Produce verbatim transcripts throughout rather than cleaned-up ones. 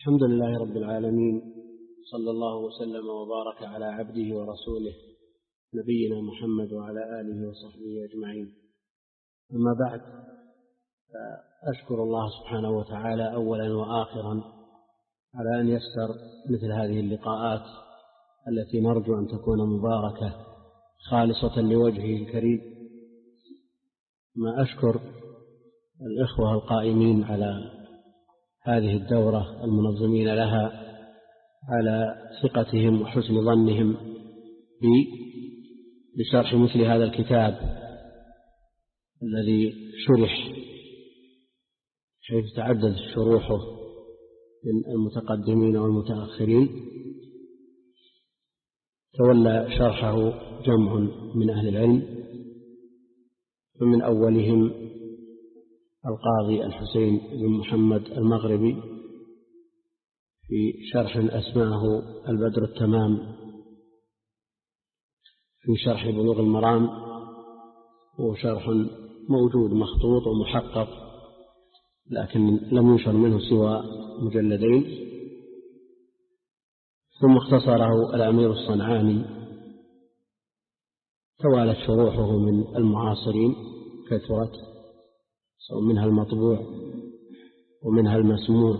الحمد لله رب العالمين، صلى الله وسلم وبارك على عبده ورسوله نبينا محمد وعلى آله وصحبه أجمعين. أما بعد، أشكر الله سبحانه وتعالى أولا وآخرا على أن يسر مثل هذه اللقاءات التي نرجو أن تكون مباركة خالصة لوجهه الكريم. ما أشكر الإخوة القائمين على هذه الدورة المنظمين لها على ثقتهم وحسن ظنهم بي بشرح مثل هذا الكتاب الذي شرح حيث تعدد شروحه من المتقدمين والمتأخرين. تولى شرحه جمع من أهل العلم، ومن أولهم القاضي الحسين بن محمد المغربي في شرح أسماه البدر التمام في شرح بلوغ المرام، وشرح موجود مخطوط ومحقق لكن لم ينشر منه سوى مجلدين. ثم اختصره الأمير الصنعاني. توالت شروحه من المعاصرين كثرت، منها المطبوع ومنها المسموع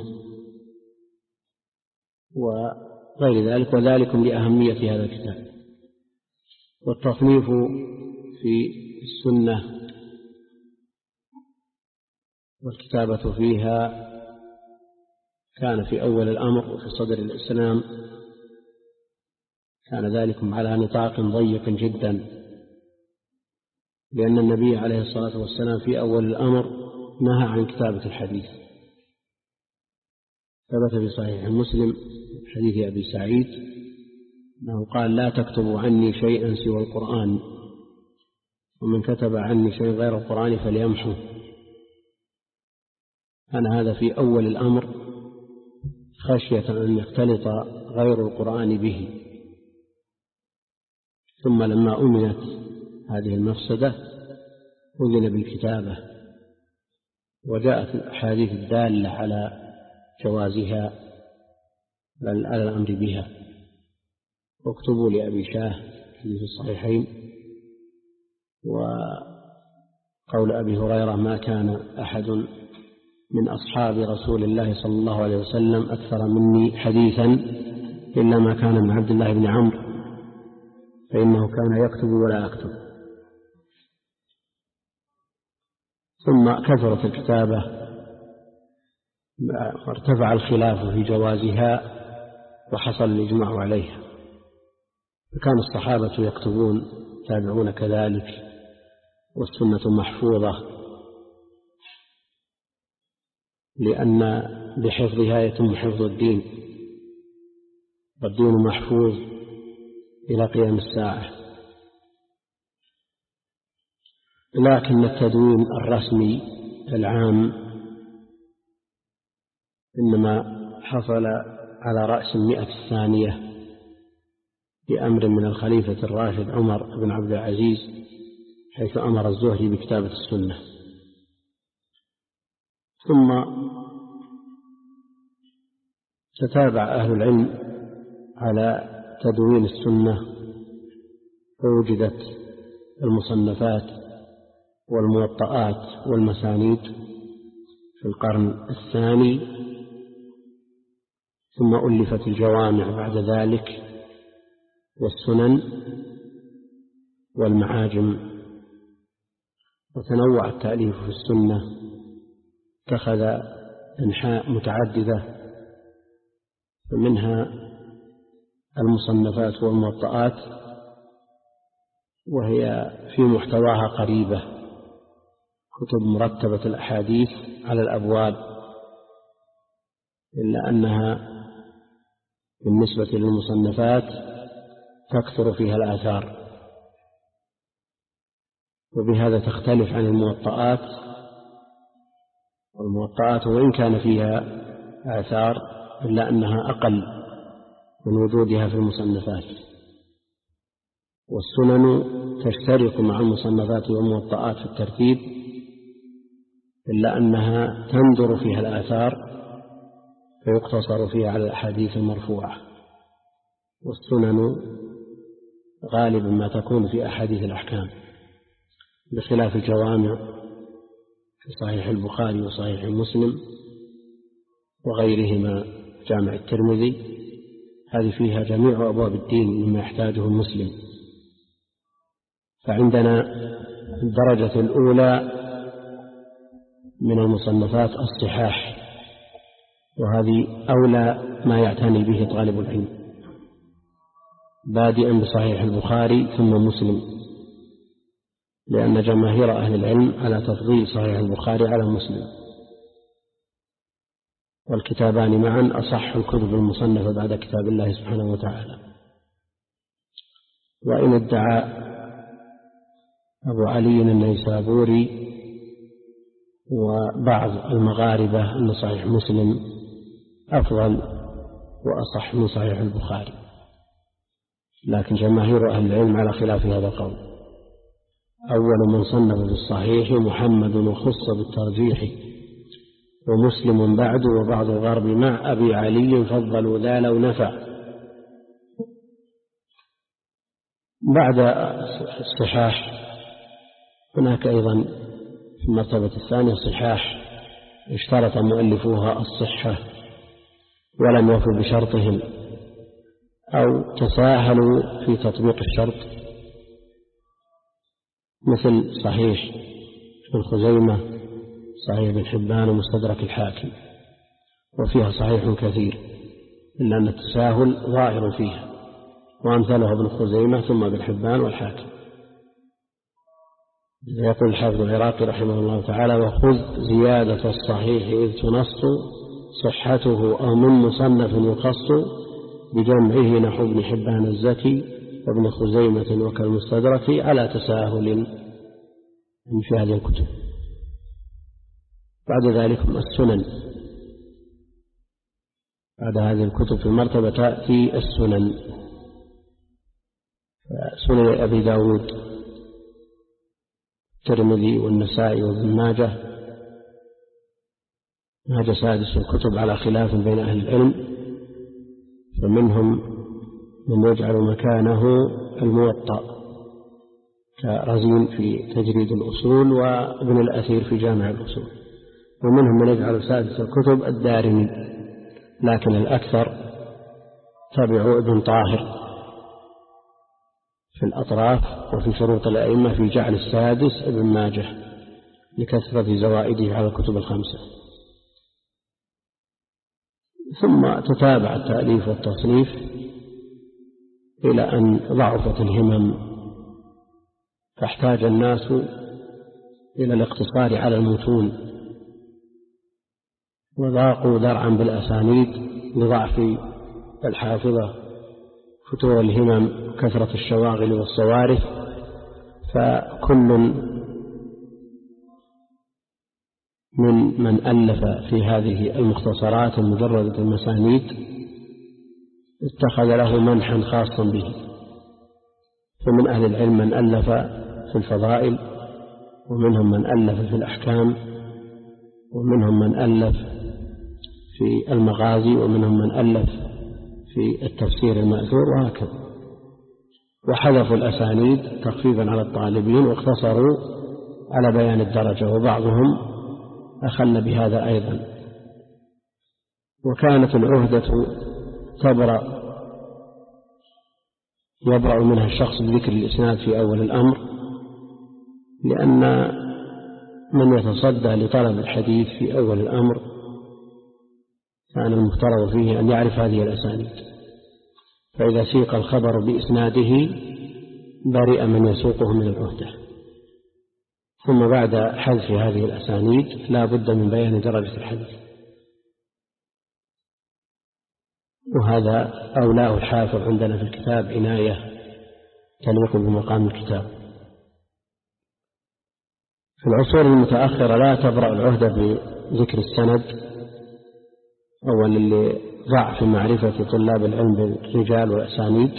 وغير ذلك، وذلك لأهمية هذا الكتاب. والتصنيف في السنة والكتابة فيها كان في أول الأمر وفي صدر الإسلام، كان ذلك على نطاق ضيق جدا، لأن النبي عليه الصلاة والسلام في أول الأمر نهى عن كتابة الحديث. ثبت في صحيح مسلم حديث أبي سعيد أنه قال: لا تكتبوا عني شيئا سوى القرآن، ومن كتب عني شيء غير القرآن فليمحه. كان هذا في أول الأمر خشية أن يختلط غير القرآن به. ثم لما أمنت هذه المفسدة أذن بالكتابة، وجاءت الأحاديث الدالة على جوازها بل على الأمر بها. واكتبوا لأبي شاه في الصحيحين. وقول أبي هريرة: ما كان أحد من أصحاب رسول الله صلى الله عليه وسلم أكثر مني حديثا إلا ما كان من عبد الله بن عمرو، فإنه كان يكتب ولا أكتب. ثم كثرت الكتابة وارتفع الخلاف في جوازها وحصل الإجماع عليها، فكان الصحابة يكتبون، تابعون كذلك، والسنة محفوظة، لأن بحفظها يتم حفظ الدين، والدين محفوظ إلى قيام الساعة. لكن التدوين الرسمي العام إنما حصل على رأس المئة الثانية بأمر من الخليفة الراشد عمر بن عبد العزيز، حيث أمر الزهري بكتابة السنة. ثم تتابع أهل العلم على تدوين السنة، فوجدت المصنفات والموطئات والمسانيد في القرن الثاني، ثم ألفت الجوامع بعد ذلك، والسنن والمعاجم. وتنوع التأليف في السنة، اتخذ أنحاء متعددة، فمنها المصنفات والموطئات، وهي في محتواها قريبة، كتب مرتبة الأحاديث على الأبواب، إلا أنها بالنسبة للمصنفات تكثر فيها الآثار، وبهذا تختلف عن الموطئات. والموطئات وإن كان فيها آثار إلا أنها أقل من وجودها في المصنفات. والسنن تشترك مع المصنفات والموطئات في الترتيب، إلا أنها تندر فيها الآثار فيقتصر فيها على الأحاديث المرفوعة، والسنن غالبا ما تكون في أحاديث الأحكام، بخلاف الجوامع في صحيح البخاري وصحيح مسلم وغيرهما، جامع الترمذي، هذه فيها جميع أبواب الدين مما يحتاجه المسلم. فعندنا الدرجة الأولى من المصنفات الصحاح، وهذه أولى ما يعتني به طالب العلم، بادئا بصحيح البخاري ثم مسلم، لأن جماهير أهل العلم على تفضيل صحيح البخاري على مسلم، والكتابان معا أصح الكتب المصنفة بعد كتاب الله سبحانه وتعالى. وإن ادعى أبو علي النيسابوري وبعض المغاربة أن صحيح مسلم أفضل وأصح من صحيح البخاري، لكن جماهير أهل العلم على خلاف هذا القول. أول من صنف بالصحيح محمد وخص بالترجيح، ومسلم بعد وبعض الغرب مع أبي علي فضلوا ذا لو نفع. بعد الصحاح هناك أيضا في المرتبة الثانية صحاح اشترط مؤلفوها الصحة ولم يفوا بشرطهم أو تساهلوا في تطبيق الشرط، مثل صحيح ابن خزيمة، صحيح ابن حبان، ومستدرك الحاكم، وفيها صحيح كثير إلا أن التساهل ظاهر فيها، وأمثله ابن خزيمة ثم ابن حبان والحاكم. يقول الحافظ العراقي رحمه الله تعالى: وخذ زيادة الصحيح إذ تنص صحته أو من مصنف يخص بجمعه نحو ابن حبان الزكي وابن خزيمة وكالمستدرك على تساهل في هذه الكتب. بعد ذلك السنن، بعد هذه الكتب في المرتبة تأتي السنن. سنن أبي داود، الترمذي والنسائي وابن ماجه، هذا سادس الكتب على خلاف بين أهل العلم، فمنهم من يجعل مكانه الموطأ كرزين في تجريد الأصول وابن الأثير في جامع الأصول، ومنهم من يجعل سادس الكتب الدارمي، لكن الأكثر تبعوا ابن طاهر في الأطراف وفي شروط الأئمة في جعل السادس ابن ماجه لكثرة زوائده على الكتب الخمسة. ثم تتابع التأليف والتصنيف إلى أن ضعفت الهمم، فاحتاج الناس إلى الاقتصار على المتون، وضاقوا ذرعا بالأسانيد لضعف الحافظة، فتور الهمم، كثرة الشواغل والصوارف، فكل من من ألف في هذه المختصرات المجردة المسانيد اتخذ له منحا خاصا به. فمن أهل العلم من ألف في الفضائل، ومنهم من ألف في الأحكام، ومنهم من ألف في المغازي، ومنهم من ألف في التفسير المأثور، وهكذا. وحذفوا الأسانيد تخفيفا على الطالبين، واختصروا على بيان الدرجة، وبعضهم أخل بهذا أيضا. وكانت العهدة تبرأ يبرأ منها الشخص بذكر الإسناد في أول الأمر، لأن من يتصدى لطلب الحديث في أول الأمر كان المفترض فيه أن يعرف هذه الأسانيد، فإذا سيق الخبر بإسناده برئ من يسوقه من العهدة. ثم بعد حذف هذه الأسانيد لا بد من بيان درجة الحديث، وهذا أولاه الحافظ عندنا في الكتاب عناية تليق بمقام الكتاب. في العصور المتأخرة لا تبرأ العهدة بذكر السند، أولا لضعف معرفة طلاب العلم بالرجال والأسانيد،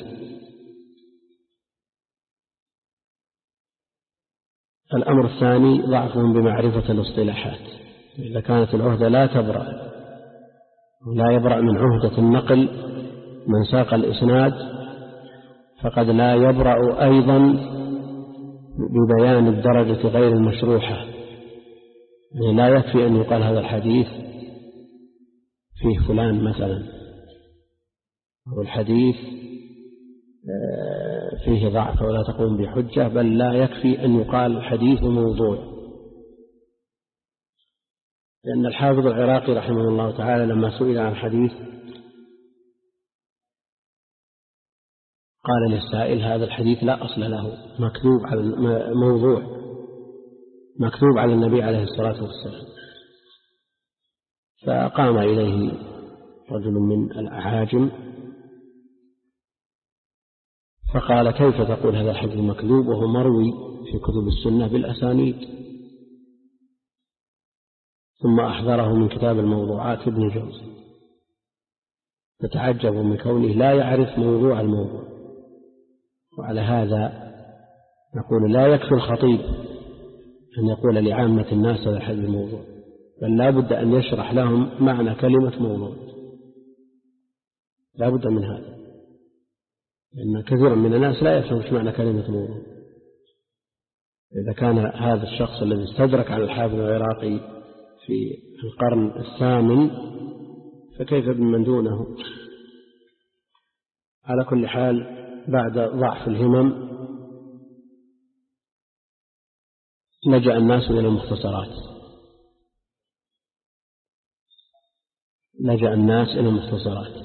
الأمر الثاني ضعفهم بمعرفة الاصطلاحات. إذا كانت العهدة لا تبرأ لا يبرأ من عهدة النقل من ساق الإسناد، فقد لا يبرأ أيضا ببيان الدرجة غير المشروحة. يعني لا يكفي أن يقال هذا الحديث فيه فلان مثلا، أو الحديث فيه ضعف ولا تقوم بحجة، بل لا يكفي أن يقال الحديث موضوع. لأن الحافظ العراقي رحمه الله تعالى لما سئل عن حديث قال للسائل: هذا الحديث لا أصل له، مكذوب على موضوع، مكذوب على النبي عليه الصلاة والسلام. فقام إليه رجل من الأعاجم فقال: كيف تقول هذا الحديث مكذوب وهو مروي في كتب السنة بالأسانيد؟ ثم أحضره من كتاب الموضوعات ابن جوزي، فتعجب من كونه لا يعرف موضوع الموضوع. وعلى هذا نقول لا يكفي الخطيب أن يقول لعامة الناس هذا الحديث الموضوع، بل لا بد أن يشرح لهم معنى كلمة موضوع، لا بد من هذا، لأن كثيرا من الناس لا يفهم معنى كلمة موضوع. إذا كان هذا الشخص الذي استدرك على الحافظ العراقي في القرن الثامن فكيف بمن دونه؟ على كل حال، بعد ضعف الهمم لجأ الناس إلى المختصرات، لجأ الناس إلى المختصرات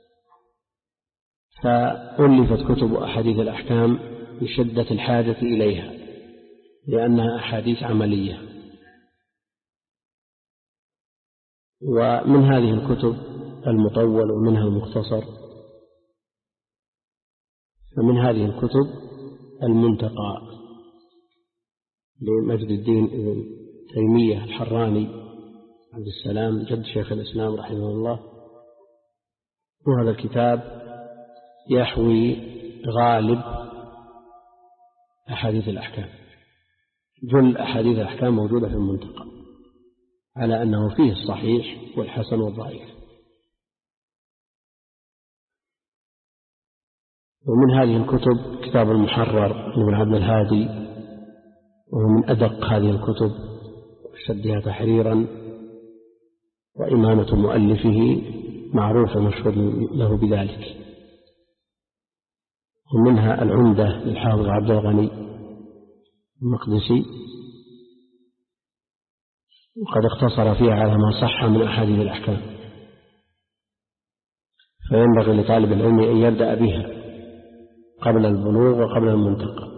فألفت كتب أحاديث الأحكام بشدة الحاجة إليها، لأنها أحاديث عملية. ومن هذه الكتب المطول ومنها المختصر، ومن هذه الكتب المنتقى لمجد الدين ابن تيمية الحراني عبد السلام جد شيخ الإسلام رحمه الله. وهذا الكتاب يحوي غالب أحاديث الأحكام، جل أحاديث الأحكام موجودة في المنتقى، على أنه فيه الصحيح والحسن والضعيف. ومن هذه الكتب كتاب المحرر لابن عبد الهادي، وهو من أدق هذه الكتب وشدها تحريرا، وإمامة مؤلفه معروفة مشهور له بذلك. ومنها العمدة للحافظ عبد الغني المقدسي، وقد اختصر فيها على ما صح من أحاديث الأحكام، فينبغي لطالب العلم أن يبدأ بها قبل البلوغ وقبل المنتقى.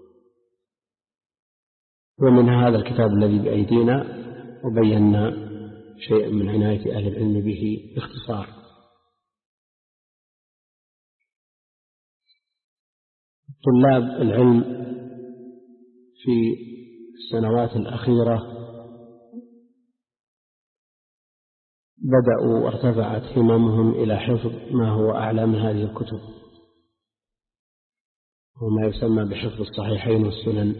ومن هذا الكتاب الذي بأيدينا وبينا شيئا من عناية أهل العلم به باختصار. طلاب العلم في السنوات الأخيرة بدأوا وارتفعت هممهم إلى حفظ ما هو أعلى من هذه الكتب، وما يسمى بحفظ الصحيحين والسنن،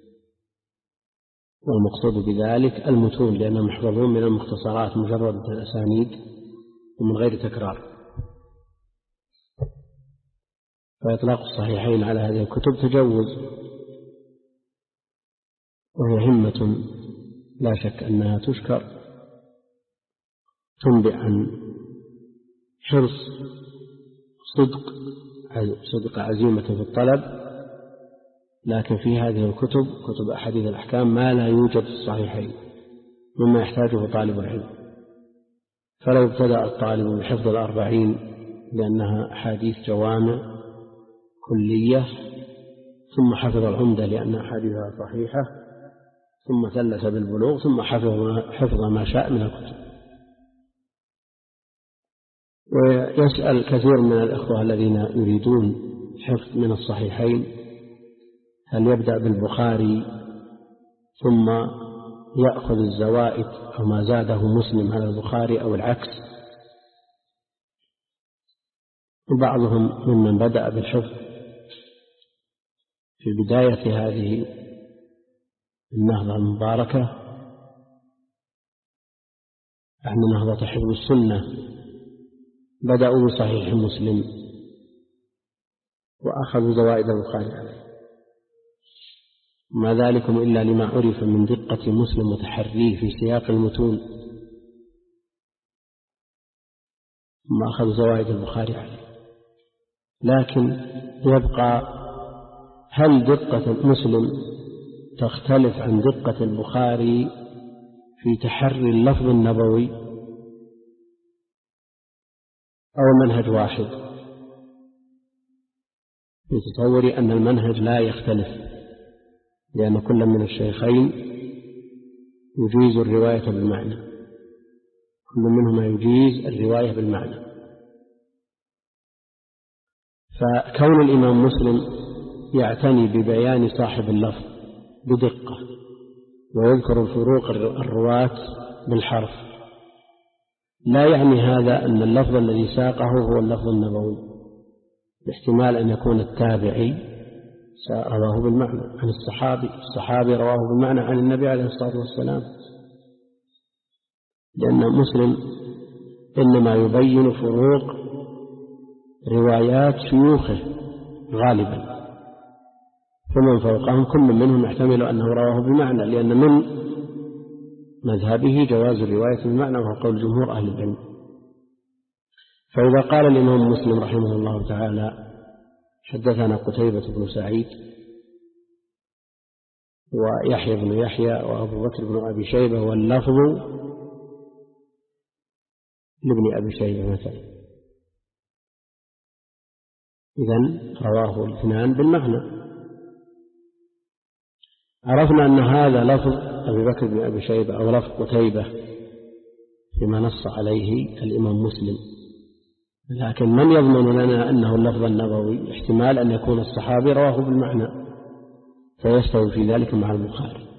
والمقصود بذلك المتون، لأنهم يحفظون من المختصرات مجرد الأسانيد ومن غير تكرار. فإطلاق الصحيحين على هذه الكتب تجوز، وهي همة لا شك أنها تشكر، تنبئ عن حرص صدق صدق عزيمة في الطلب. لكن في هذه الكتب كتب أحاديث الأحكام ما لا يوجد في الصحيحين مما يحتاجه طالب العلم. فلو ابتدأ الطالب بحفظ الأربعين لأنها أحاديث جوامع كلية، ثم حفظ العمدة لأن أحاديثها صحيحة، ثم ثلث بالبلوغ، ثم حفظ حفظ ما شاء من الكتب. ويسأل كثير من الأخوة الذين يريدون حفظ من الصحيحين هل يبدأ بالبخاري ثم يأخذ الزوائد أو ما زاده مسلم على البخاري أو العكس. وبعضهم ممن بدأ بالحفظ في بداية هذه النهضة المباركة، عن نهضة حفظ السنة بدأوا بصحيح مسلم وأخذوا زوائد البخاري عليه، ما ذلكم إلا لما عرف من دقة مسلم وتحريه في سياق المتون، ثم أخذوا زوائد البخاري عليه. لكن يبقى هل دقة مسلم تختلف عن دقة البخاري في تحري اللفظ النبوي أو المنهج واحد؟ في تصوري أن المنهج لا يختلف، لأن كل من الشيخين يجيز الرواية بالمعنى، كل منهما يجيز الرواية بالمعنى. فكون الإمام مسلم يعتني ببيان صاحب اللفظ بدقة ويذكر الفروق الرواة بالحرف لا يعني هذا أن اللفظ الذي ساقه هو اللفظ النبوي، باحتمال أن يكون التابعي رواه بالمعنى عن الصحابي، الصحابي رواه بالمعنى عن النبي عليه الصلاة والسلام، لأن مسلم إنما يبين فروق روايات شيوخه غالبا، فمن فوقهم كل منهم يحتمل أنه رواه بمعنى، لأن من مذهبه جواز الرواية بالمعنى وهو قول جمهور أهل العلم. فإذا قال الإمام مسلم رحمه الله تعالى حدثنا قتيبة بن سعيد ويحيى بن يحيى وأبو بكر بن أبي شيبة واللفظ لابن أبي شيبة مثلا، إذن رواه الاثنان بالمعنى، عرفنا أن هذا لفظ أبي بكر بن أبي شيبة أو لفظ قتيبة فيما نص عليه الإمام مسلم، لكن من يضمن لنا أنه اللفظ النبوي؟ احتمال أن يكون الصحابي رواه بالمعنى فيستوي في ذلك مع البخاري.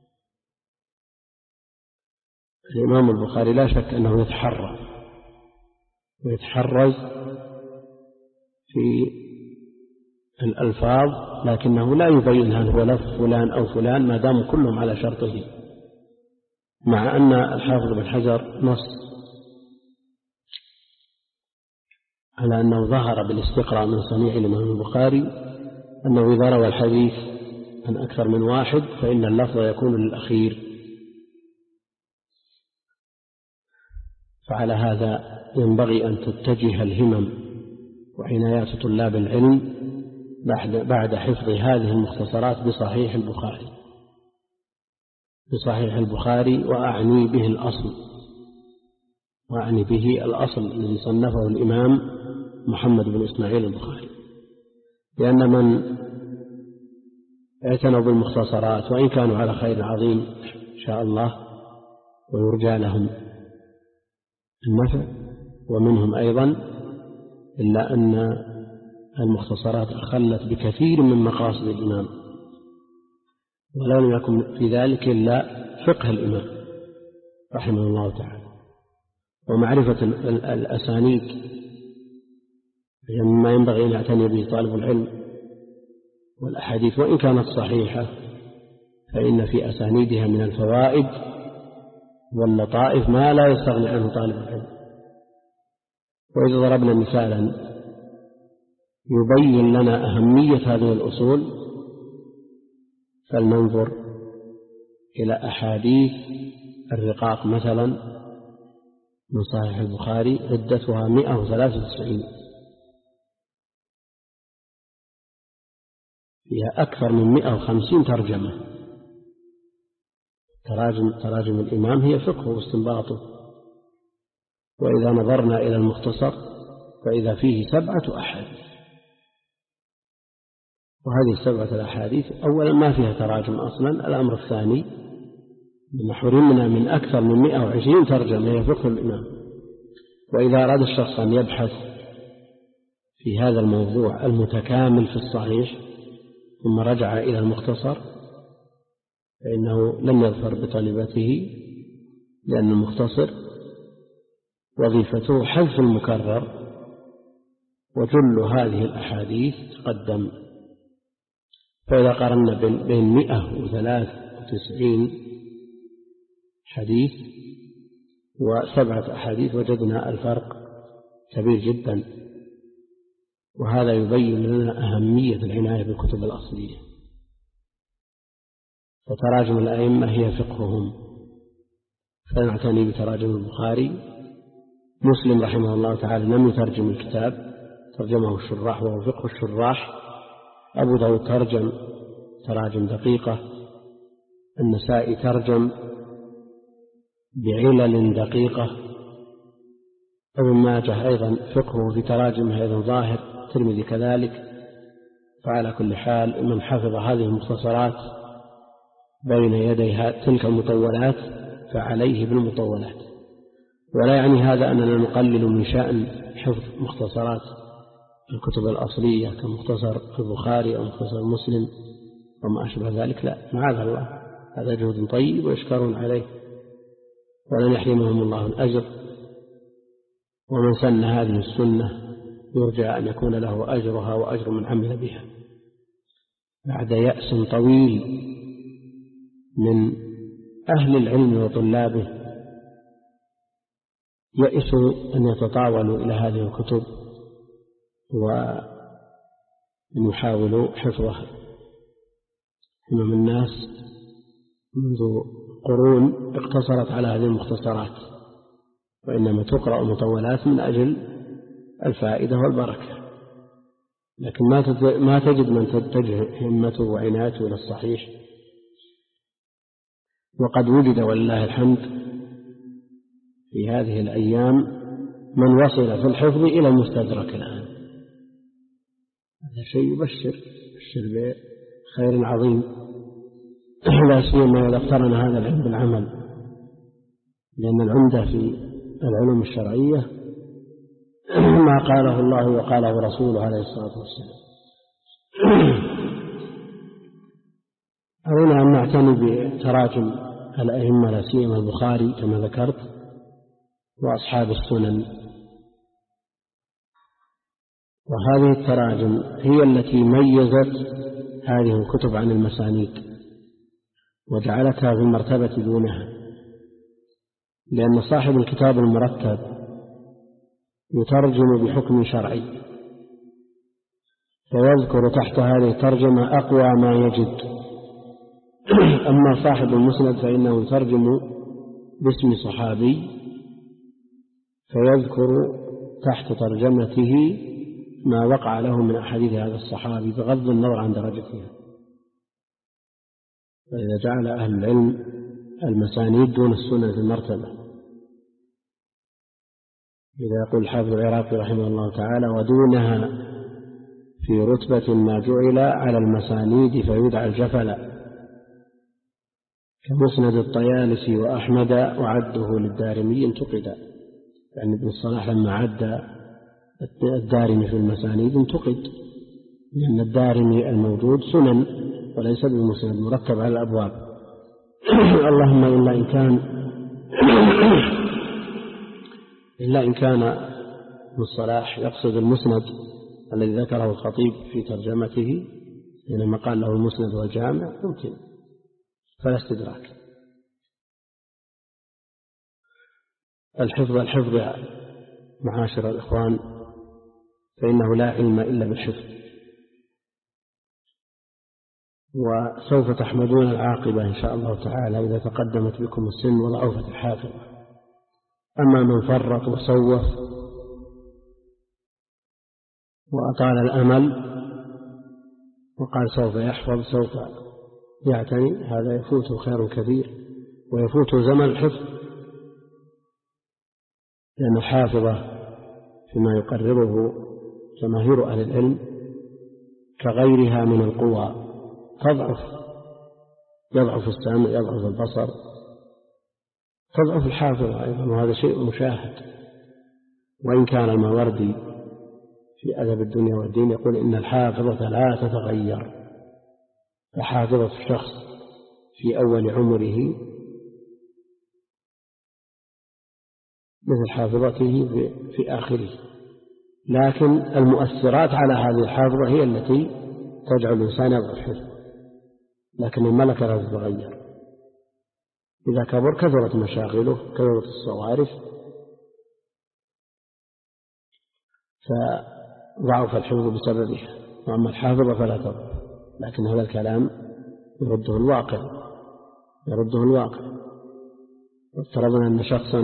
الإمام البخاري لا شك أنه يتحرى ويتحرز في الألفاظ، لكنه لا يبين هل هو لفظ فلان أو فلان ما دام كلهم على شرطه، مع أن الحافظ بن حجر نص على أنه ظهر بالاستقراء من صنيع الإمام البخاري أنه إذا روى الحديث عن أكثر من واحد فإن اللفظ يكون للأخير. فعلى هذا ينبغي أن تتجه الهمم وعنايات طلاب العلم بعد حفظ هذه المختصرات بصحيح البخاري بصحيح البخاري وأعني به الأصل وأعني به الأصل الذي صنفه الإمام محمد بن إسماعيل البخاري، لأن من اعتنوا بالمختصرات وإن كانوا على خير عظيم إن شاء الله ويرجى لهم النفع ومنهم أيضا، إلا أن المختصرات أخلت بكثير من مقاصد الإمام، ولا لم يكن في ذلك إلا فقه الإمام رحمه الله تعالى ومعرفة الأسانيد، مما ينبغي أن يعتني به طالب العلم. والأحاديث وإن كانت صحيحة فإن في أسانيدها من الفوائد واللطائف ما لا يستغني عنه طالب العلم. وإذا ضربنا مثالا يبين لنا أهمية هذه الأصول فلننظر إلى أحاديث الرقاق مثلا من صحيح البخاري عدتها مئة وثلاثة وتسعين، فيها أكثر من مئة وخمسين ترجمة. تراجم, تراجم الإمام هي فقه واستنباطه. وإذا نظرنا إلى المختصر فإذا فيه سبعة أحاديث، وهذه السبعة الأحاديث أولا ما فيها تراجم أصلا. الأمر الثاني من حرمنا من أكثر من مئة وعشرين ترجمة هي فقه الإمام. وإذا أراد الشخص أن يبحث في هذا الموضوع المتكامل في الصحيح ثم رجع إلى المختصر فإنه لن يظفر بطلبته، لأن المختصر وظيفته حذف المكرر وجل هذه الأحاديث تقدم. فإذا قارنا بين مئة وثلاث وتسعين حديث وسبعة أحاديث وجدنا الفرق كبير جدا، وهذا يبين لنا أهمية العناية بالكتب الأصلية. وتراجم الأئمة هي فقههم، فنعتني بتراجم البخاري. مسلم رحمه الله تعالى لم يترجم الكتاب، ترجمه الشراح وهو فقه الشراح. أبو داود ترجم تراجم دقيقة. النسائي ترجم بعلل دقيقة. ابن ماجه أيضا فقهه في تراجمه أيضا ظاهر، الترمذي كذلك. فعلى كل حال من حفظ هذه المختصرات بين يدي تلك المطولات فعليه بالمطولات. ولا يعني هذا أننا نقلل من شأن حفظ مختصرات الكتب الأصلية كمختصر البخاري أو مختصر مسلم وما أشبه ذلك، لا، معاذ الله، هذا جهد طيب ويشكرون عليه ولن يحرمهم الله الأجر. ومن سن هذه السنة يرجى أن يكون له أجرها وأجر من عمل بها بعد يأس طويل من أهل العلم وطلابه، يئسوا أن يتطاولوا إلى هذه الكتب وأن يحاولوا حفظها. همم الناس منذ قرون اقتصرت على هذه المختصرات، وإنما تقرأ مطولات من أجل الفائدة والبركة، لكن ما تجد من تتجه همته وعنايته إلى الصحيح. وقد وجد ولله الحمد في هذه الأيام من وصل في الحفظ إلى المستدرك الآن. هذا شيء يبشر يبشر بخير عظيم، لا سيما إذا اقترن هذا العلم بالعمل، لأن العمدة في العلوم الشرعية ما قاله الله وقاله رسوله عليه الصلاة والسلام. أردنا أن نعتني بتراجم الأئمة لا سيما البخاري كما ذكرت وأصحاب السنن. وهذه التراجم هي التي ميزت هذه الكتب عن المسانيد وجعلتها في المرتبة دونها، لأن صاحب الكتاب المرتب يترجم بحكم شرعي فيذكر تحت هذه الترجمة أقوى ما يجد. أما صاحب المسند فإنه يترجم باسم صحابي فيذكر تحت ترجمته ما وقع له من أحاديث هذا الصحابي بغض النظر عن درجتها. فإذا جعل أهل العلم المسانيد دون السنة في المرتبة، إذا يقول الحافظ العراقي رحمه الله تعالى ودونها في رتبة ما جعل على المسانيد فيدعى الجفل كمسند الطيالسي وأحمد وعده للدارمي انتقد. يعني ابن الصلاح لما عد الدارمي في المسانيد انتقد، لأن الدارمي الموجود سنن وليس بالمسند مرتب على الأبواب. اللهم إلا إن كان إلا إن كان ابن الصلاح يقصد المسند الذي ذكره الخطيب في ترجمته حينما قال له المسند والجامع ممكن فلا استدراك. الحفظ الحفظ معاشر الإخوان، فإنه لا علم إلا بالحفظ، وسوف تحمدون العاقبة إن شاء الله تعالى إذا تقدمت بكم السن وضعفت الحافظة. أما من فرط وسوف وأطال الأمل وقال سوف يحفظ سوف يعتني، هذا يفوته خير كبير ويفوته زمن الحفظ، لأن الحافظة فيما يقرره جماهير أهل العلم كغيرها من القوى تضعف، يضعف السمع يضعف البصر تضعف الحافظة أيضا، وهذا شيء مشاهد. وإن كان الماوردي في أدب الدنيا والدين يقول إن الحافظة لا تتغير، فحافظة الشخص في أول عمره مثل حافظته في آخره، لكن المؤثرات على هذه الحافظة هي التي تجعل الإنسان يضعف حفظه، لكن الملكة لا تتغير. إذا كبر كثرت مشاغله كثرت الصوارف فضعف الحفظ بسببها، وأما الحافظة فلا تضعف. لكن هذا الكلام يرده الواقع يرده الواقع افترضنا أن شخصا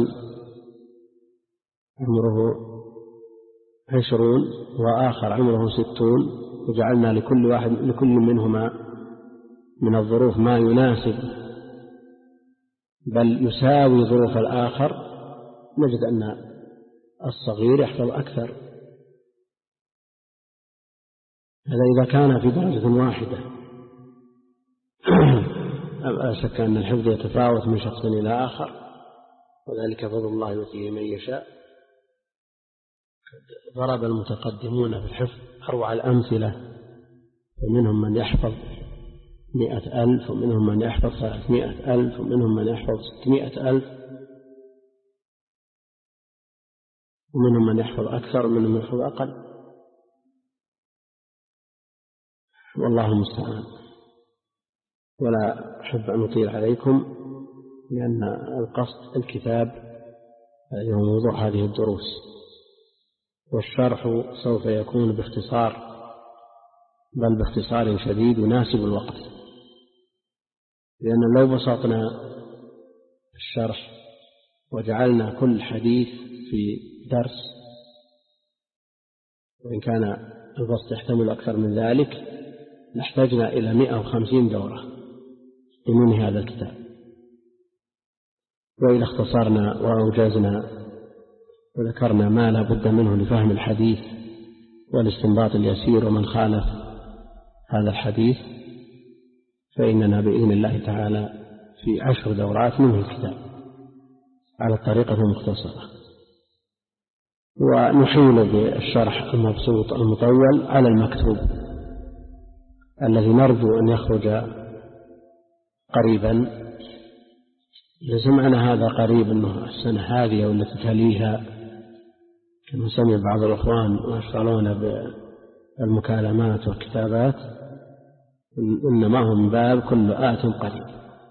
عمره عشرون وآخر عمره ستون، وجعلنا لكل واحد لكل منهما من الظروف ما يناسب بل يساوي ظروف الآخر، نجد أن الصغير يحفظ أكثر. هذا إذا كان في درجة واحدة. لا شك أن الحفظ يتفاوت من شخص إلى آخر، وذلك فضل الله يؤتيه من يشاء. ضرب المتقدمون في الحفظ أروع الأمثلة، فمنهم من يحفظ مئة ألف، ومنهم من يحفظ ثلاثمائة ألف، ومنهم من يحفظ ستمائة ألف، ومنهم من يحفظ أكثر، ومنهم من يحفظ أقل، والله المستعان. ولا أحب أن أطيل عليكم، لأن القصد الكتاب هو موضوع هذه الدروس، والشرح سوف يكون باختصار، بل باختصار شديد يناسب الوقت، لأن لو بسطنا الشرح وجعلنا كل حديث في درس، وإن كان البسط يحتمل أكثر من ذلك، نحتاجنا إلى مئة وخمسين دورة لمنهي هذا الكتاب. وإذا اختصرنا وأوجزنا وذكرنا ما لا بد منه لفهم الحديث والاستنباط اليسير ومن خالف هذا الحديث، فإننا بإذن الله تعالى في عشر دورات منه الكتاب على الطريقة المختصرة، ونحيل بالشرح المبسوط المطول على المكتوب الذي نرجو أن يخرج قريبا. سمعنا هذا قريب أنه السنة هذه والتي تليها، كما سمع بعض الأخوان ويشتغلون بالمكالمات والكتابات، إنما هو من باب كل آت قريب،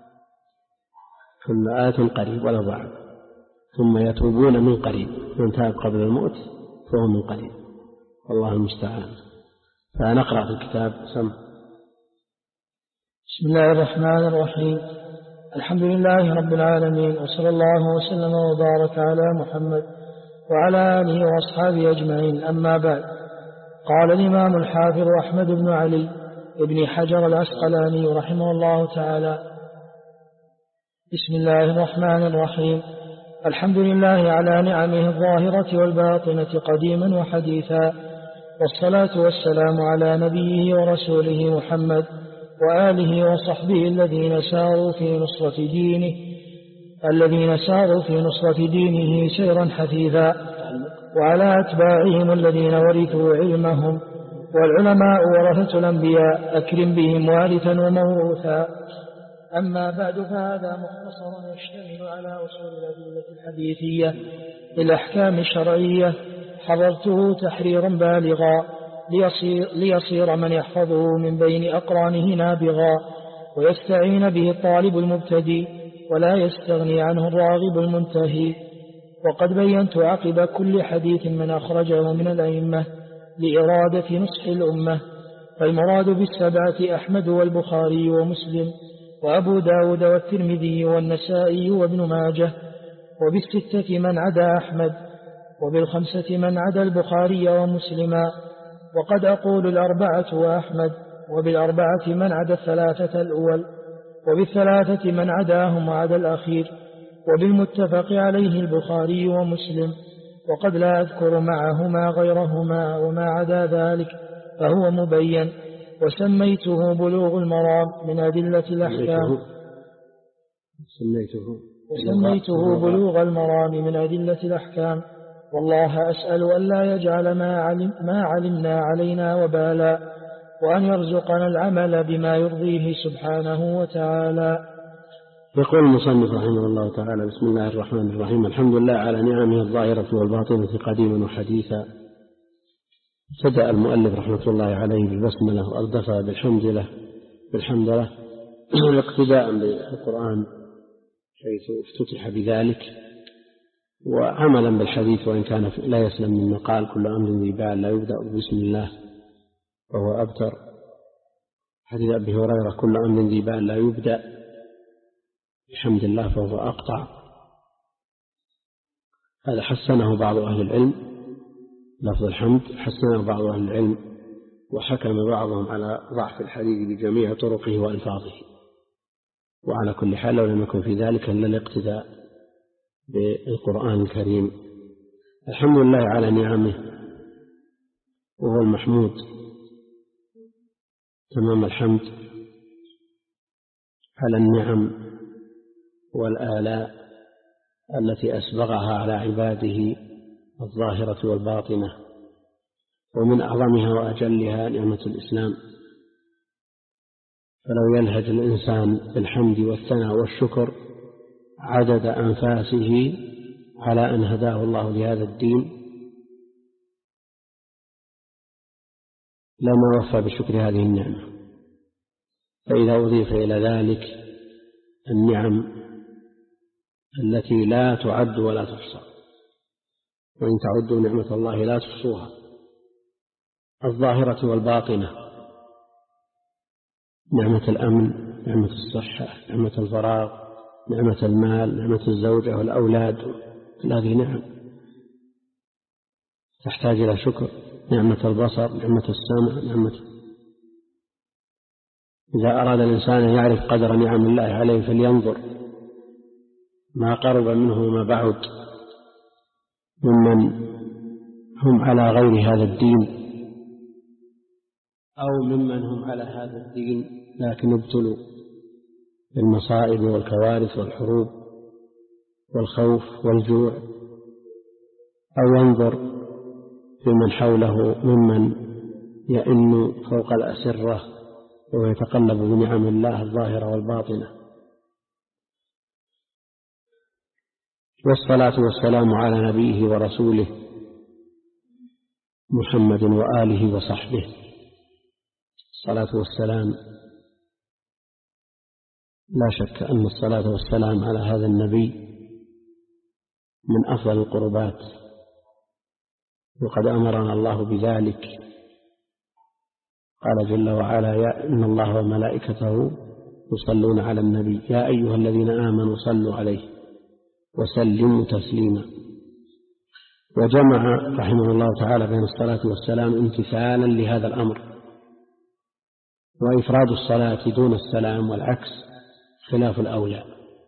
كل آت قريب ولا بعد، ثم يتوبون من قريب، من تاب قبل الموت فهو من قريب، والله المستعان. فنقرأ في الكتاب. سمع. بسم الله الرحمن الرحيم. الحمد لله رب العالمين، وصلى الله وسلم وبارك على محمد وعلى آله وأصحابه أجمعين. أما بعد، قال الإمام الحافظ أحمد بن علي ابن حجر العسقلاني رحمه الله تعالى: بسم الله الرحمن الرحيم. الحمد لله على نعمه الظاهرة والباطنة قديما وحديثا، والصلاة والسلام على نبيه ورسوله محمد وآله وصحبه الذين ساروا في نصرة دينه الذين ساروا في نصرة دينه سيرا حثيثا، وعلى أتباعهم الذين ورثوا علمهم، والعلماء ورثة الأنبياء، أكرم بهم وارثا وموروثا. أما بعد، فهذا مختصر يشتمل على أصول الأدلة الحديثية للأحكام الشرعية، حضرته تحريرا بالغا ليصير, ليصير من يحفظه من بين أقرانه نابغا، ويستعين به الطالب المبتدي، ولا يستغني عنه الراغب المنتهي. وقد بينت عقب كل حديث من أخرجه من الأئمة لإرادة نصح الأمة، فالمراد بالسبعة أحمد والبخاري ومسلم وأبو داود والترمذي والنسائي وابن ماجه، وبالستة من عدا أحمد، وبالخمسة من عدا البخاري ومسلما. وقد أقول الأربعة وأحمد، وبالأربعة من عدا الثلاثة الأول، وبالثلاثة من عداهم وعدا الأخير، وبالمتفق عليه البخاري ومسلم، وقد لا أذكر معهما غيرهما، وما عدا ذلك فهو مبين. وسميته بلوغ المرام من أدلة الأحكام وسميته بلوغ المرام من أدلة الأحكام. والله أسأل أن لا يجعل ما, علم ما علمنا علينا وبالا، وأن يرزقنا العمل بما يرضيه سبحانه وتعالى. يقول المصنف رحمه الله تعالى: بسم الله الرحمن الرحيم. الحمد لله على نعمه الظاهرة والباطنة قديما وحديثا. بدأ المؤلف رحمة الله عليه بالبسملة وأردفها بالحمد له بالحمد له اقتداء بالقرآن حيث افتتح بذلك، وعملا بالحديث وإن كان لا يسلم من مقال كل أمر ذي بال لا يبدأ بسم الله وهو أبتر. حديث أبي هريرة كل أمر ذي بال لا يبدأ بحمد الله فهو أقطع. هذا حسنه بعض أهل العلم، لفظ الحمد حسنه بعض أهل العلم، وحكم بعضهم على ضعف الحديث بجميع طرقه وألفاظه. وعلى كل حال لو لم يكن في ذلك إلا الاقتداء بالقرآن الكريم. الحمد لله على نعمه وهو المحمود تمام الحمد على النعم والآلاء التي أسبغها على عباده الظاهرة والباطنة، ومن أعظمها وأجلها نعمة الإسلام. فلو يلهج الإنسان بالحمد والثناء والشكر عدد أنفاسه على أن هداه الله لهذا الدين لما وفى بشكر هذه النعمة. فإذا أضيف إلى ذلك النعم التي لا تعد ولا تحصى، وإن تعدوا نعمة الله لا تحصوها، الظاهرة والباطنة، نعمة الأمن، نعمة الصحة، نعمة الفراغ، نعمة المال، نعمة الزوجة والأولاد، كل هذه نعم تحتاج إلى شكر. نعمة البصر، نعمة السمع، نعمة. إذا أراد الإنسان أن يعرف قدر نعم الله عليه فلينظر ما قرب منه وما بعد ممن هم على غير هذا الدين أو ممن هم على هذا الدين لكن ابتلوا بالمصائب والكوارث والحروب والخوف والجوع، أو ينظر في من حوله ممن يئن فوق الأسرة ويتقلب بنعم الله الظاهرة والباطنة. والصلاة والسلام على نبيه ورسوله محمد وآله وصحبه. الصلاة والسلام لا شك أن الصلاة والسلام على هذا النبي من أفضل القربات، وقد أمرنا الله بذلك. قال جل وعلا: يا إن الله وملائكته يصلون على النبي يا أيها الذين آمنوا صلوا عليه وسلموا تسليما. وجمع رحمه الله تعالى بين الصلاة والسلام امتثالا لهذا الأمر، وإفراد الصلاة دون السلام والعكس خلاف الأولى.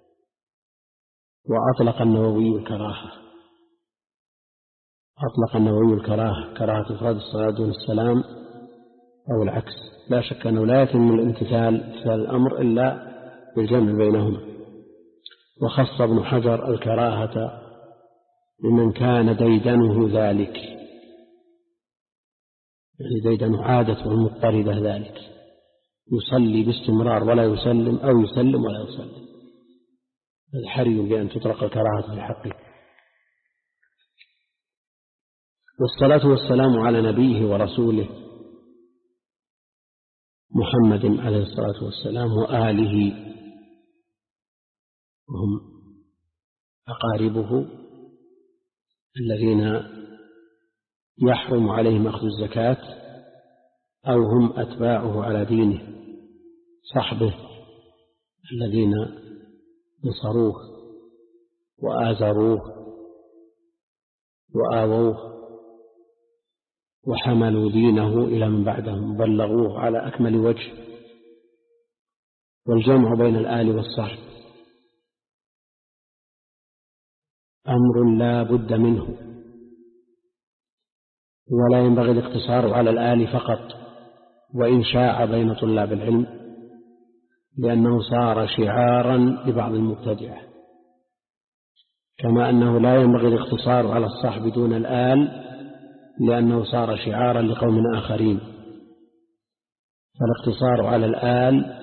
وأطلق النووي الكراهة أطلق النووي الكراهة كراهة إفراد الصلاة دون السلام أو العكس. لا شك أنه لا يتم الامتثال في الأمر إلا بالجمع بينهما. وخص ابن حجر الكراهة لمن كان ديدنه ذلك، يعني ديدنه عادته المضطردة ذلك، يصلي باستمرار ولا يسلم أو يسلم ولا يسلم. الحري بأن تطلق الكراهة في حقه. والصلاة والسلام على نبيه ورسوله محمد عليه الصلاة والسلام وآله، وهم أقاربه الذين يحرم عليهم أخذ الزكاة أو هم أتباعه على دينه، صحبه الذين نصروه وآزروه وآووه وحملوا دينه إلى من بعدهم بلغوه على أكمل وجه. والجمع بين الآل والصحب أمر لا بد منه، ولا ينبغي الاقتصار على الآل فقط وإن شاع بين طلاب العلم، لأنه صار شعارا لبعض المبتدعة، كما أنه لا ينبغي الاقتصار على الصحب دون الآل لأنه صار شعارا لقوم آخرين. فالاقتصار على الآل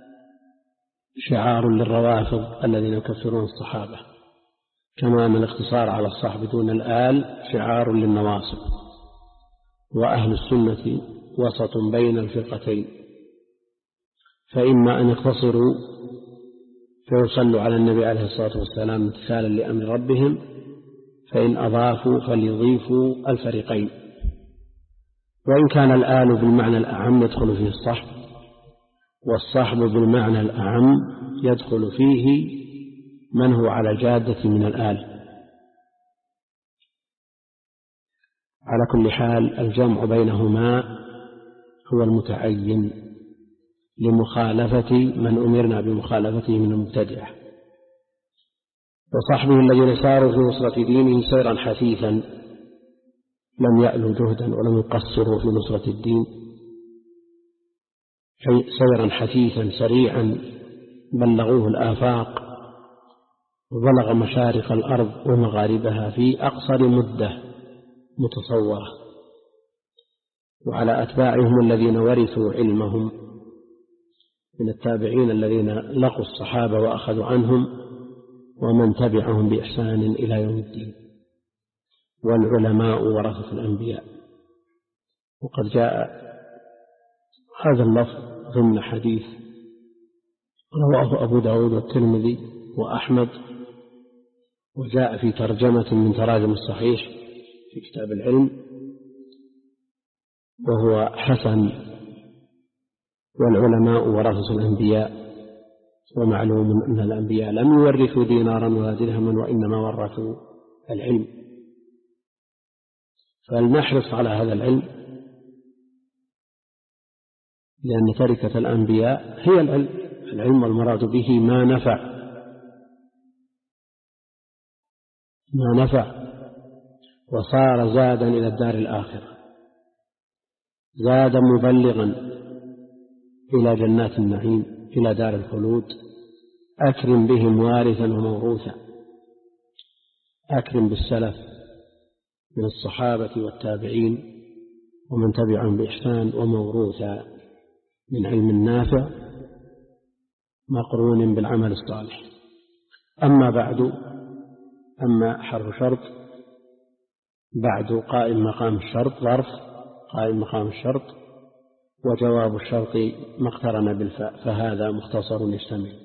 شعار للروافض الذين يكفرون الصحابة، كما أن الاقتصار على الصحب دون الآل شعار للنواصب. وأهل السنة وسط بين الفرقتين، فإما أن يقتصروا فيصلوا على النبي عليه الصلاة والسلام امتثالا لأمر ربهم، فإن أضافوا فليضيفوا الفريقين. وإن كان الآل بالمعنى الأعم يدخل فيه الصحب، والصحب بالمعنى الأعم يدخل فيه من هو على الجادة من الآل. على كل حال الجمع بينهما هو المتعين لمخالفة من أمرنا بمخالفته من المبتدعة. وصحبه الذين ساروا في نصرة دينه سيرا حثيثا لم يألوا جهدا ولم يقصروا في نصرة الدين، سيرا حثيثا سريعا بلغوه الآفاق وبلغ مشارق الأرض ومغاربها في أقصر مدة متصورة. وعلى أتباعهم الذين ورثوا علمهم من التابعين الذين لقوا الصحابة وأخذوا عنهم ومن تبعهم بإحسان إلى يوم الدين. والعلماء ورثة الأنبياء. وقد جاء هذا اللفظ ضمن حديث رواه أبو داود والترمذي وأحمد، وجاء في ترجمة من تراجم الصحيح في كتاب العلم، وهو حسن. والعلماء ورثة الأنبياء، ومعلوم أن الأنبياء لم يورثوا دينارا ولا درهما وإنما ورثوا العلم، فلنحرص على هذا العلم، لأن تركة الأنبياء هي العلم. العلم المراد به ما نفع ما نفع وصار زادا إلى الدار الآخرة، زادا مبلغا إلى جنات النعيم، إلى دار الخلود. أكرم بهم وارثا وموروثا، أكرم بالسلف من الصحابة والتابعين ومن تبعهم بإحسان، وموروثا من علم نافع مقرون بالعمل الصالح. أما بعد، أما حرف شرط بعد قائم مقام الشرط، ظرف قائم مقام الشرط، وجواب الشرط ما اقترن بالفاء، فهذا مختصر يشتمل.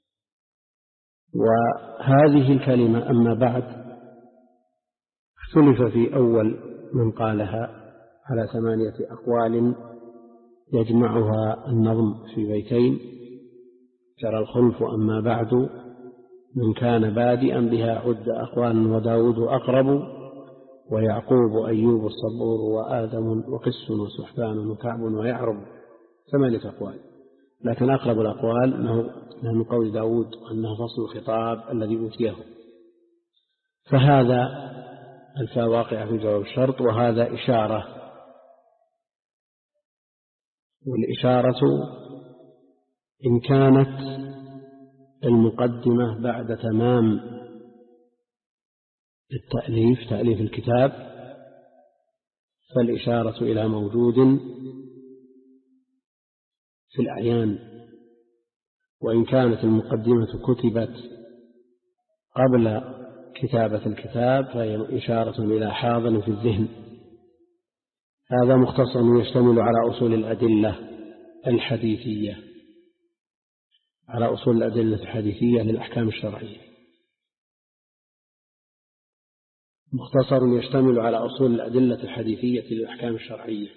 وهذه الكلمة أما بعد اختلف في أول من قالها على ثمانية أقوال يجمعها النظم في بيتين. جرى الخلف أما بعد من كان بادئا بها عد أقوال، وداود أقرب، ويعقوب أيوب الصبور، وآدم وقس وسحبان وكعب ويعرب. ثمانية أقوال، لكن أقرب الأقوال أنه من قول داود أنه فصل الخطاب الذي أوتيه. فهذا الفاء واقع في جواب الشرط، وهذا إشارة، والإشارة إن كانت المقدمة بعد تمام التأليف تأليف الكتاب فالإشارة إلى موجود في الأعيان، وإن كانت المقدمة كتبت قبل كتابة الكتاب فهي إشارة إلى حاضر في الذهن. هذا مختصر يشتمل على أصول الأدلة الحديثية على أصول الأدلة الحديثية للأحكام الشرعية. مختصر يشتمل على أصول الأدلة الحديثية للأحكام الشرعية.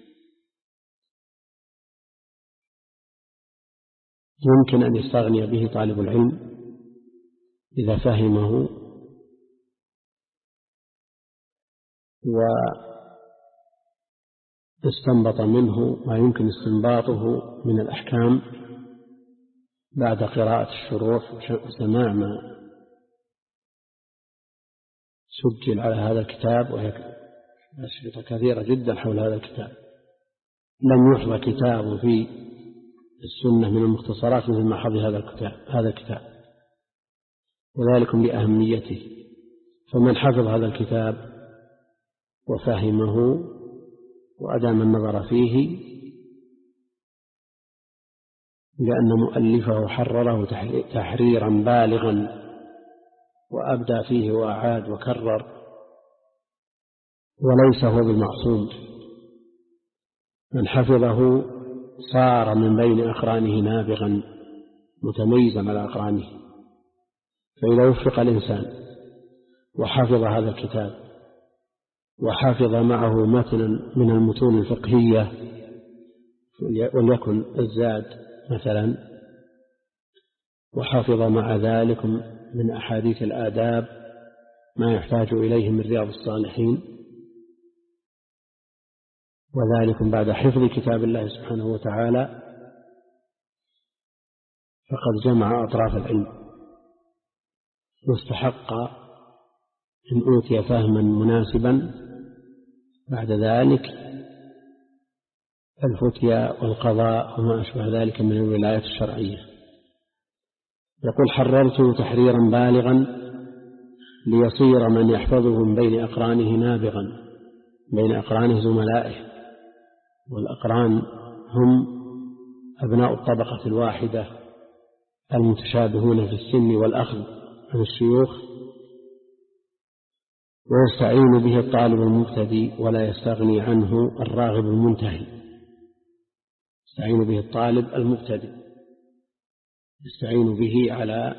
يمكن أن يستغني به طالب العلم إذا فهمه واستنبط منه ما يمكن استنباطه من الأحكام بعد قراءة الشروح وسماع ما سجل على هذا الكتاب، وهي أشرطة كثيرة جدا حول هذا الكتاب. لم يحظى كتاب في السنة من المختصرات مثل ما حظى هذا الكتاب هذا الكتاب وذلك لأهميته. فمن حفظ هذا الكتاب وفهمه وأدام النظر فيه، لأن مؤلفه حرره تحريرا بالغا وأبدى فيه وأعاد وكرر، وليس هو بالمعصوم. من حفظه صار من بين أقرانه نابغا متميزا على أقرانه. فإذا وفق الإنسان وحفظ هذا الكتاب وحفظ معه متنا من المتون الفقهية وليكن الزاد مثلا، وحفظ مع ذلك من أحاديث الآداب ما يحتاج إليه من رياض الصالحين، وذلك بعد حفظ كتاب الله سبحانه وتعالى، فقد جمع أطراف العلم واستحق إن أوتي فهما مناسبا بعد ذلك الفتيا والقضاء وما أشبه ذلك من الولايات الشرعية. يقول: حررته تحريرا بالغا ليصير من يحفظه من بين أقرانه نابغا، بين أقرانه زملائه، والأقران هم أبناء الطبقة الواحدة المتشابهون في السن والأخذ عن الشيوخ، ويستعين به الطالب المبتدئ ولا يستغني عنه الراغب المنتهي. يستعين به الطالب المبتدئ، يستعين به على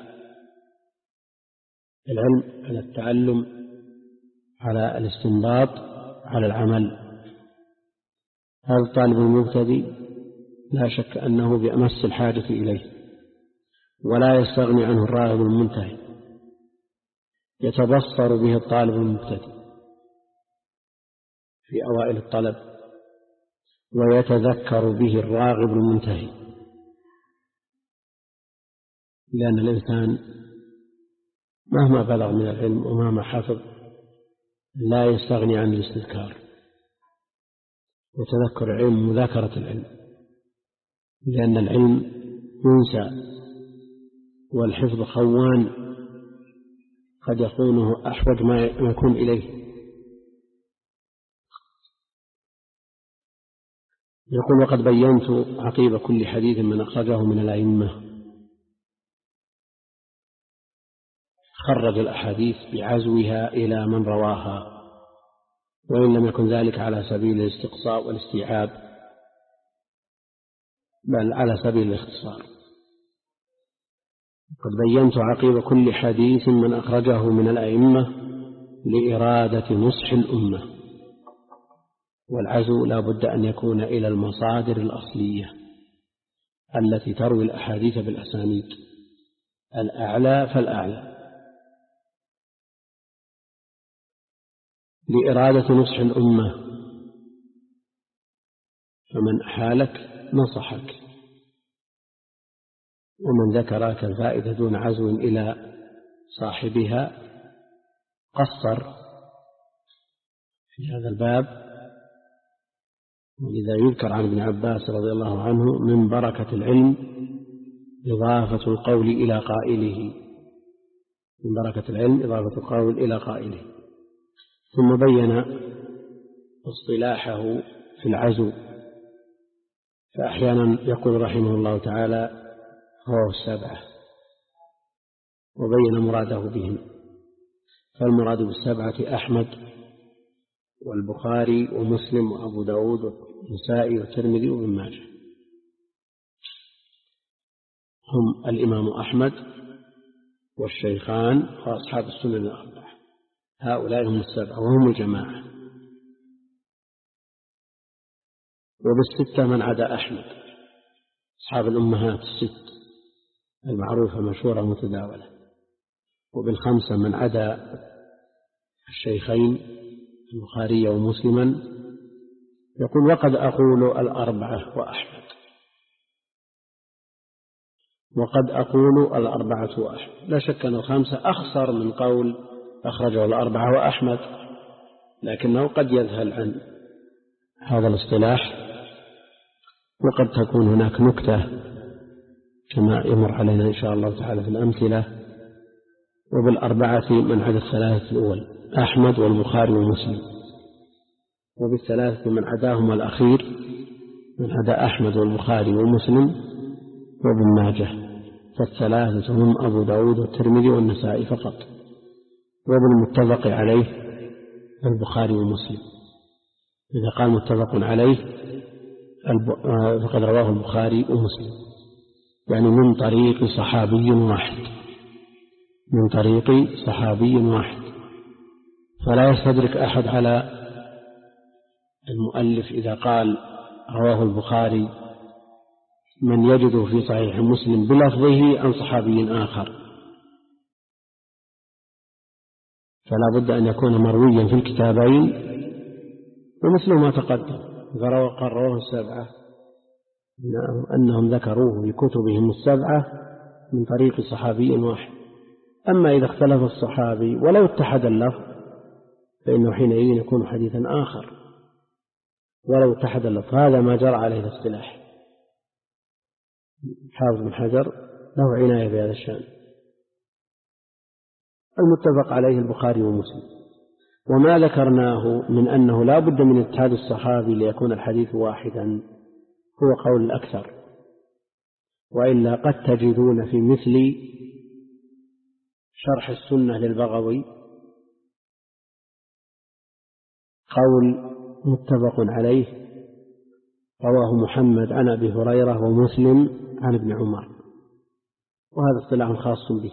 العلم، على التعلم، على الاستنباط، على العمل. هذا الطالب المبتدئ لا شك أنه بأمس الحاجة إليه، ولا يستغني عنه الراغب المنتهي. يتبصر به الطالب المبتدئ في أوائل الطلب، ويتذكر به الراغب المنتهي، لأن الإنسان مهما بلغ من العلم ومهما حفظ لا يستغني عن الاستذكار وتذكر العلم، مذاكرة العلم، لأن العلم ينسى والحفظ خوان قد يكون أحوج ما يكون إليه. يقول: وقد بينت عقيب كل حديث من أخرجه من الأئمة. خرج الأحاديث بعزوها إلى من رواها، وإن لم يكن ذلك على سبيل الاستقصاء والاستيعاب، بل على سبيل الاختصار. قد بينت عقيب كل حديث من أخرجه من الأئمة لإرادة نصح الأمة، والعزو لا بد أن يكون إلى المصادر الأصلية التي تروي الأحاديث بالأسانيد، الأعلى فالأعلى، لإرادة نصح الأمة. فمن أحالك نصحك، ومن ذكرك الفائدة دون عزو إلى صاحبها قصر في هذا الباب. ولذا يذكر عن ابن عباس رضي الله عنه: من بركة العلم إضافة القول إلى قائله، من بركة العلم إضافة القول إلى قائله. ثم بين اصطلاحه في العزو، فأحيانا يقول رحمه الله تعالى رواه السبعة، وبين مراده بهم. فالمراد بالسبعة أحمد والبخاري ومسلم وأبو داود والنسائي والترمذي وابن ماجه، هم الإمام أحمد والشيخان وأصحاب السنن الأربعة، هؤلاء هم السبعة وهم الجماعة. وبالستة من عدا أحمد، أصحاب الأمهات الست المعروفة مشهورة متداولة. وبالخمسة من عدا الشيخين البخاري ومسلما. يقول: وقد أقول الأربعة وأحمد، وقد أقول الأربعة وأحمد. لا شك أن الخمسة أخصر من قول أخرجه الأربعة وأحمد، لكنه قد يذهل عن هذا الاصطلاح، وقد تكون هناك نكتة كما يمر علينا إن شاء الله تعالى في الأمثلة. وبالأربعة من عدا الثلاثة الأول أحمد والبخاري ومسلم، وبالثلاثة من عداهم الأخير من عدا أحمد والبخاري ومسلم وابن ماجه، فالثلاثة هم أبو داود والترمذي والنسائي فقط. وبالمتفق عليه البخاري ومسلم. إذا قال متفق عليه فقد رواه البخاري ومسلم، يعني من طريق صحابي واحد، من طريق صحابي واحد. فلا يستدرك أحد على المؤلف إذا قال رواه البخاري من يجده في صحيح مسلم بلفظه عن صحابي آخر، فلا بد أن يكون مرويا في الكتابين، ومثل ما تقدم قال رواه السبعة أنهم ذكروه في كتبهم السبعة من طريق صحابي واحد. أما إذا اختلف الصحابي ولو اتحد اللفظ فإنه حينئذ يكون حديثا آخر ولو اتحد اللفظ. هذا ما جرى عليه الاصطلاح. حافظ بن حجر له عناية بهذا الشأن. المتفق عليه البخاري ومسلم. وما ذكرناه من أنه لا بد من اتحاد الصحابي ليكون الحديث واحدا هو قول الأكثر، وإلا قد تجدون في مثل شرح السنة للبغوي قول متفق عليه رواه محمد عن أبي هريرة ومسلم عن ابن عمر، وهذا اصطلاح خاص به.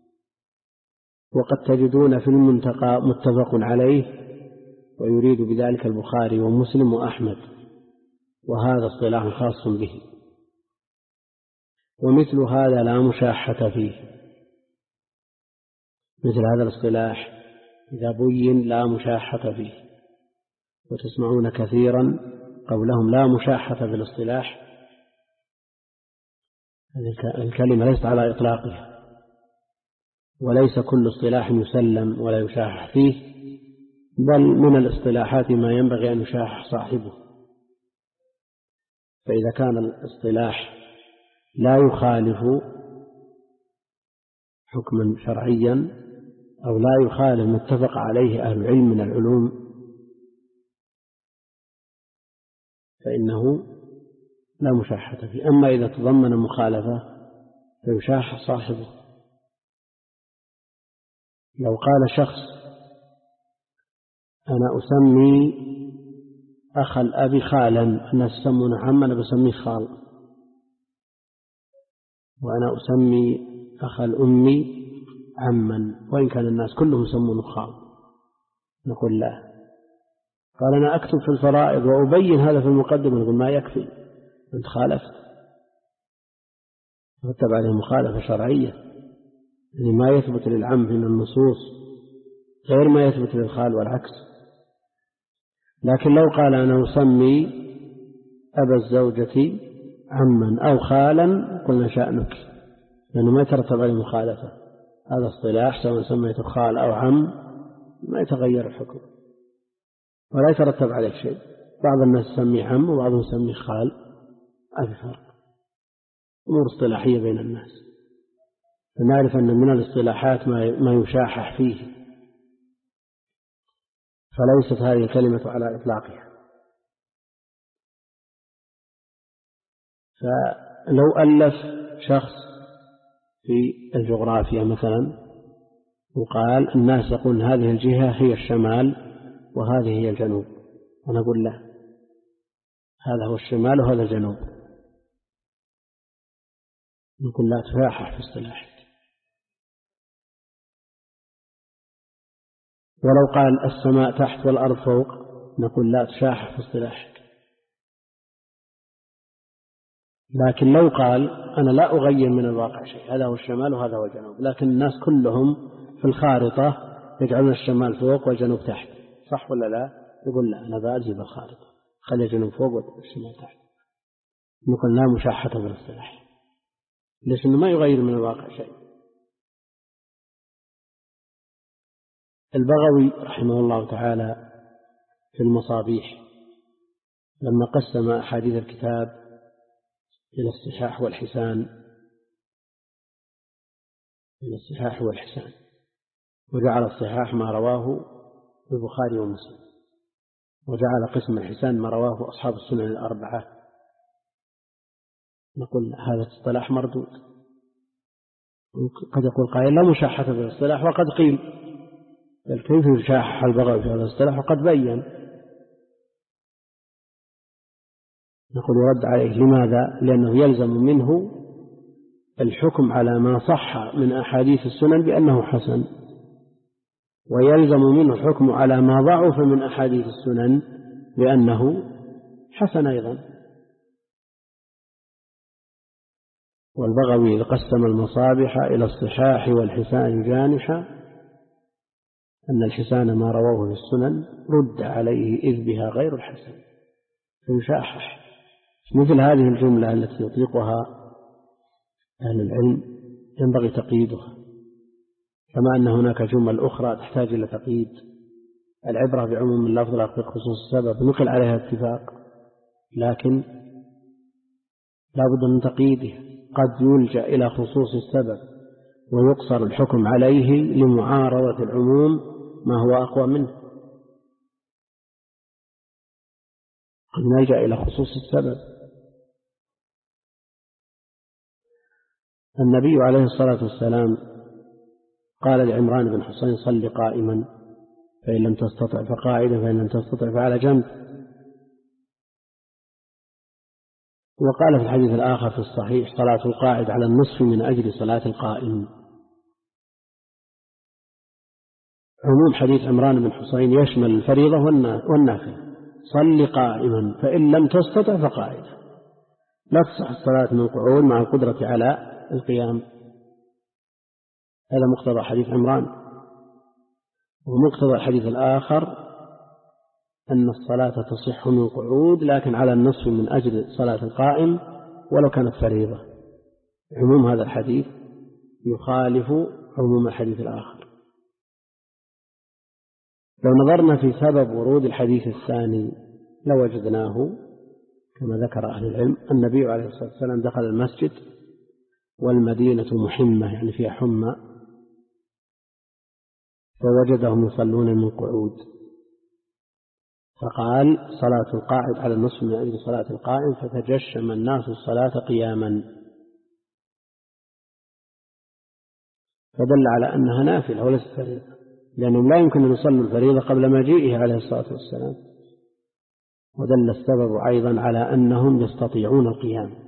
وقد تجدون في المنتقى متفق عليه ويريد بذلك البخاري ومسلم وأحمد، وهذا اصطلاح خاص به. ومثل هذا لا مشاحة فيه، مثل هذا الاصطلاح إذا بين لا مشاحة فيه. وتسمعون كثيرا قولهم لا مشاحة في الاصطلاح، الكلمة ليست على إطلاقها، وليس كل اصطلاح يسلم ولا يشاحح فيه، بل من الاصطلاحات ما ينبغي أن يشاحح صاحبه. فإذا كان الاصطلاح لا يخالف حكما شرعيا أو لا يخالف متفق عليه أهل العلم من العلوم فإنه لا مشاحة فيه. أما إذا تضمن مخالفة فيشاحح صاحبه. لو قال شخص أنا أسمي أخ الأب خالا، الناس يسمون عم، أنا بسميه خال، وأنا أسمي أخ الأم عما وإن كان الناس كلهم يسمونه خال، نقول لا. قال أنا أكتب في الفرائض وأبين هذا في المقدمة، نقول ما يكفي، أنت خالفت، رتب عليه مخالفة شرعية، يعني ما يثبت للعم من النصوص غير ما يثبت للخال والعكس. لكن لو قال أنا أسمي أبا الزوجة عما أو خالا قلنا شأنك، لأنه ما يترتب عليه مخالفة. هذا اصطلاح سواء سميته خال أو عم ما يتغير الحكم ولا يترتب عليه شيء. بعض الناس يسميه عم وبعضهم يسميه خال، هذا فرق، أمور اصطلاحية بين الناس. فنعرف أن من الاصطلاحات ما يشاحح فيه، فليست هذه الكلمة على إطلاقها. فلو ألف شخص في الجغرافيا مثلا وقال الناس يقول هذه الجهة هي الشمال وهذه هي الجنوب، ونقول له هذا هو الشمال وهذا الجنوب، نقول لا تشاحح في اصطلاحك. ولو قال السماء تحت والأرض فوق نقول لا تشاحح في اصطلاحك. لكن لو قال أنا لا أغير من الواقع شيء، هذا هو الشمال وهذا هو الجنوب، لكن الناس كلهم في الخارطة يجعلون الشمال فوق والجنوب تحت، صح ولا لا؟ يقول لا، أنا بأجيب الخارطة، خلي الجنوب فوق والشمال تحت. نقول لا مشاحة بالاصطلاح، ليش؟ إنه ما يغير من الواقع شيء. البغوي رحمه الله تعالى في المصابيح لما قسم أحاديث الكتاب إلى الصحاح والحسان، إلى الصحاح والحسان، وجعل الصحاح ما رواه البخاري ومسلم، وجعل قسم الحسان ما رواه أصحاب السنن الأربعة. نقول هذا اصطلاح مردود. قد يقول قائل لا مشاحة في الاصطلاح، وقد قيل بل كيف يشاحح البغوي في هذا الاصطلاح وقد بين. نقول يرد عليه، لماذا؟ لأنه يلزم منه الحكم على ما صح من أحاديث السنن بأنه حسن، ويلزم منه الحكم على ما ضعف من أحاديث السنن بأنه حسن أيضا. والبغوي قسم المصابح إلى الصحاح والحسان جانحا، أن الحسان ما رواه في السنن رد عليه إذ بها غير الحسن فيشاحح. مثل هذه الجملة التي يطلقها أهل العلم ينبغي تقييدها، كما أن هناك جمل أخرى تحتاج إلى تقييد. العبرة بعموم اللفظ لا بخصوص السبب، نقل عليها اتفاق، لكن لا بد من تقييدها. قد يلجأ إلى خصوص السبب ويقصر الحكم عليه لمعارضة العموم ما هو أقوى منه. قد نلجأ إلى خصوص السبب. النبي عليه الصلاة والسلام قال لعمران بن حسين: صل قائما فإن لم تستطع فقاعدا فإن لم تستطع فعلى جنب. وقال في الحديث الآخر في الصحيح: صلاة القاعد على النصف من أجل صلاة القائم. عموم حديث عمران بن حسين يشمل الفريضة والنافلة. صل قائما فإن لم تستطع فقاعدا. لا تصح الصلاة من قعود مع القدرة على القيام. هذا مقتضى حديث عمران. ومقتضى الحديث الآخر أن الصلاة تصح من قعود لكن على النصف من أجل صلاة القائم ولو كانت فريضة. عموم هذا الحديث يخالف عموم الحديث الآخر. لو نظرنا في سبب ورود الحديث الثاني لوجدناه كما ذكر أهل العلم: النبي عليه الصلاة والسلام دخل المسجد والمدينة محمة، يعني فيها حمى، فوجدهم يصلون من قعود، فقال: صلاة القاعد على النصف من أجل صلاة القائم، فتجشم الناس الصلاة قياما، فدل على أنها نافلة وليست فريضة، لأنهم لا يمكن أن يصلوا الفريضة قبل مجيئه عليه الصلاة والسلام. ودل السبب أيضا على أنهم يستطيعون القيام.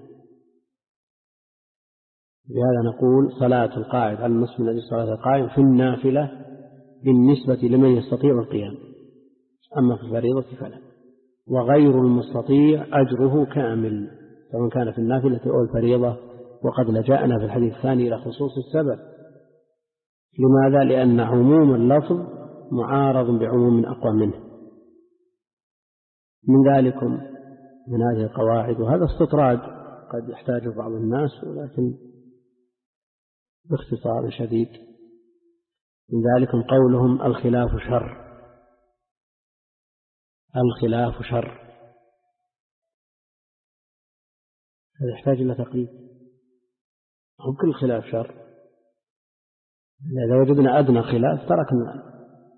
لهذا نقول: صلاة القاعد على النصف من أجل صلاة القائم في النافلة بالنسبة لمن يستطيع القيام، أما في الفريضة فلا. وغير المستطيع أجره كامل سواء كان في النافلة أو الفريضة. وقد لجأنا في الحديث الثاني إلى خصوص السبب. لماذا؟ لأن عموم اللفظ معارض بعموم أقوى منه. من ذلكم من هذه القواعد، وهذا استطراد قد يحتاج بعض الناس ولكن باختصار شديد، من ذلكم قولهم: الخلاف شر. الخلاف شر، هذا يحتاج إلى تقييد. هم كل خلاف شر. إذا وجدنا أدنى خلاف تركنا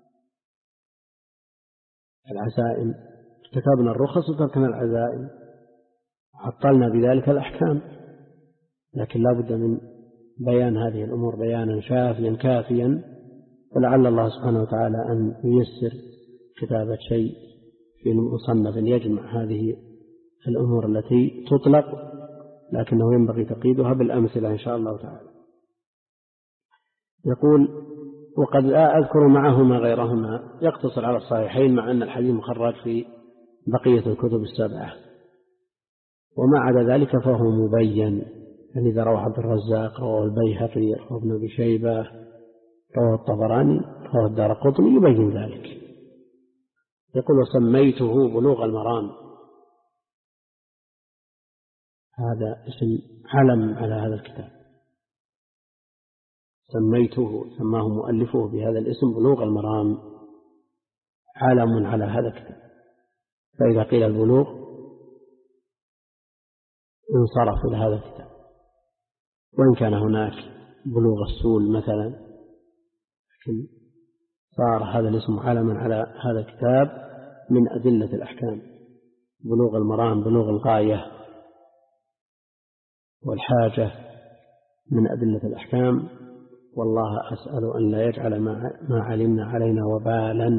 العزائم، ارتكبنا الرخص وتركنا العزائم، عطلنا بذلك الأحكام. لكن لا بد من بيان هذه الأمور بيانا شافيا كافيا، ولعل الله سبحانه وتعالى أن ييسر كتابة شيء في مصنف يجمع هذه الأمور التي تطلق، لكنه ينبغي تقييدها بالأمثلة إن شاء الله تعالى. يقول: وقد لا أذكر معهما غيرهما، يقتصر على الصحيحين مع أن الحديث مخرج في بقية الكتب السبعة، وما عدا ذلك فهو مبين. يعني إذا رواه عبد الرزاق، رواه البيهقي، رواه ابن أبي شيبة، رواه الطبراني، رواه الدارقطني، يبين ذلك. يقول: وسميته بلوغ المرام. هذا اسم علم على هذا الكتاب، سميته سماه مؤلفه بهذا الاسم بلوغ المرام، علم على هذا الكتاب. فإذا قيل البلوغ انصرف إلى هذا الكتاب، وإن كان هناك بلوغ السول مثلا، لكن صار هذا الاسم علما على هذا الكتاب من أدلة الأحكام. بلوغ المرام، بلوغ الغاية والحاجة من أدلة الأحكام. والله أسأل أن لا يجعل ما علمنا علينا وبالا.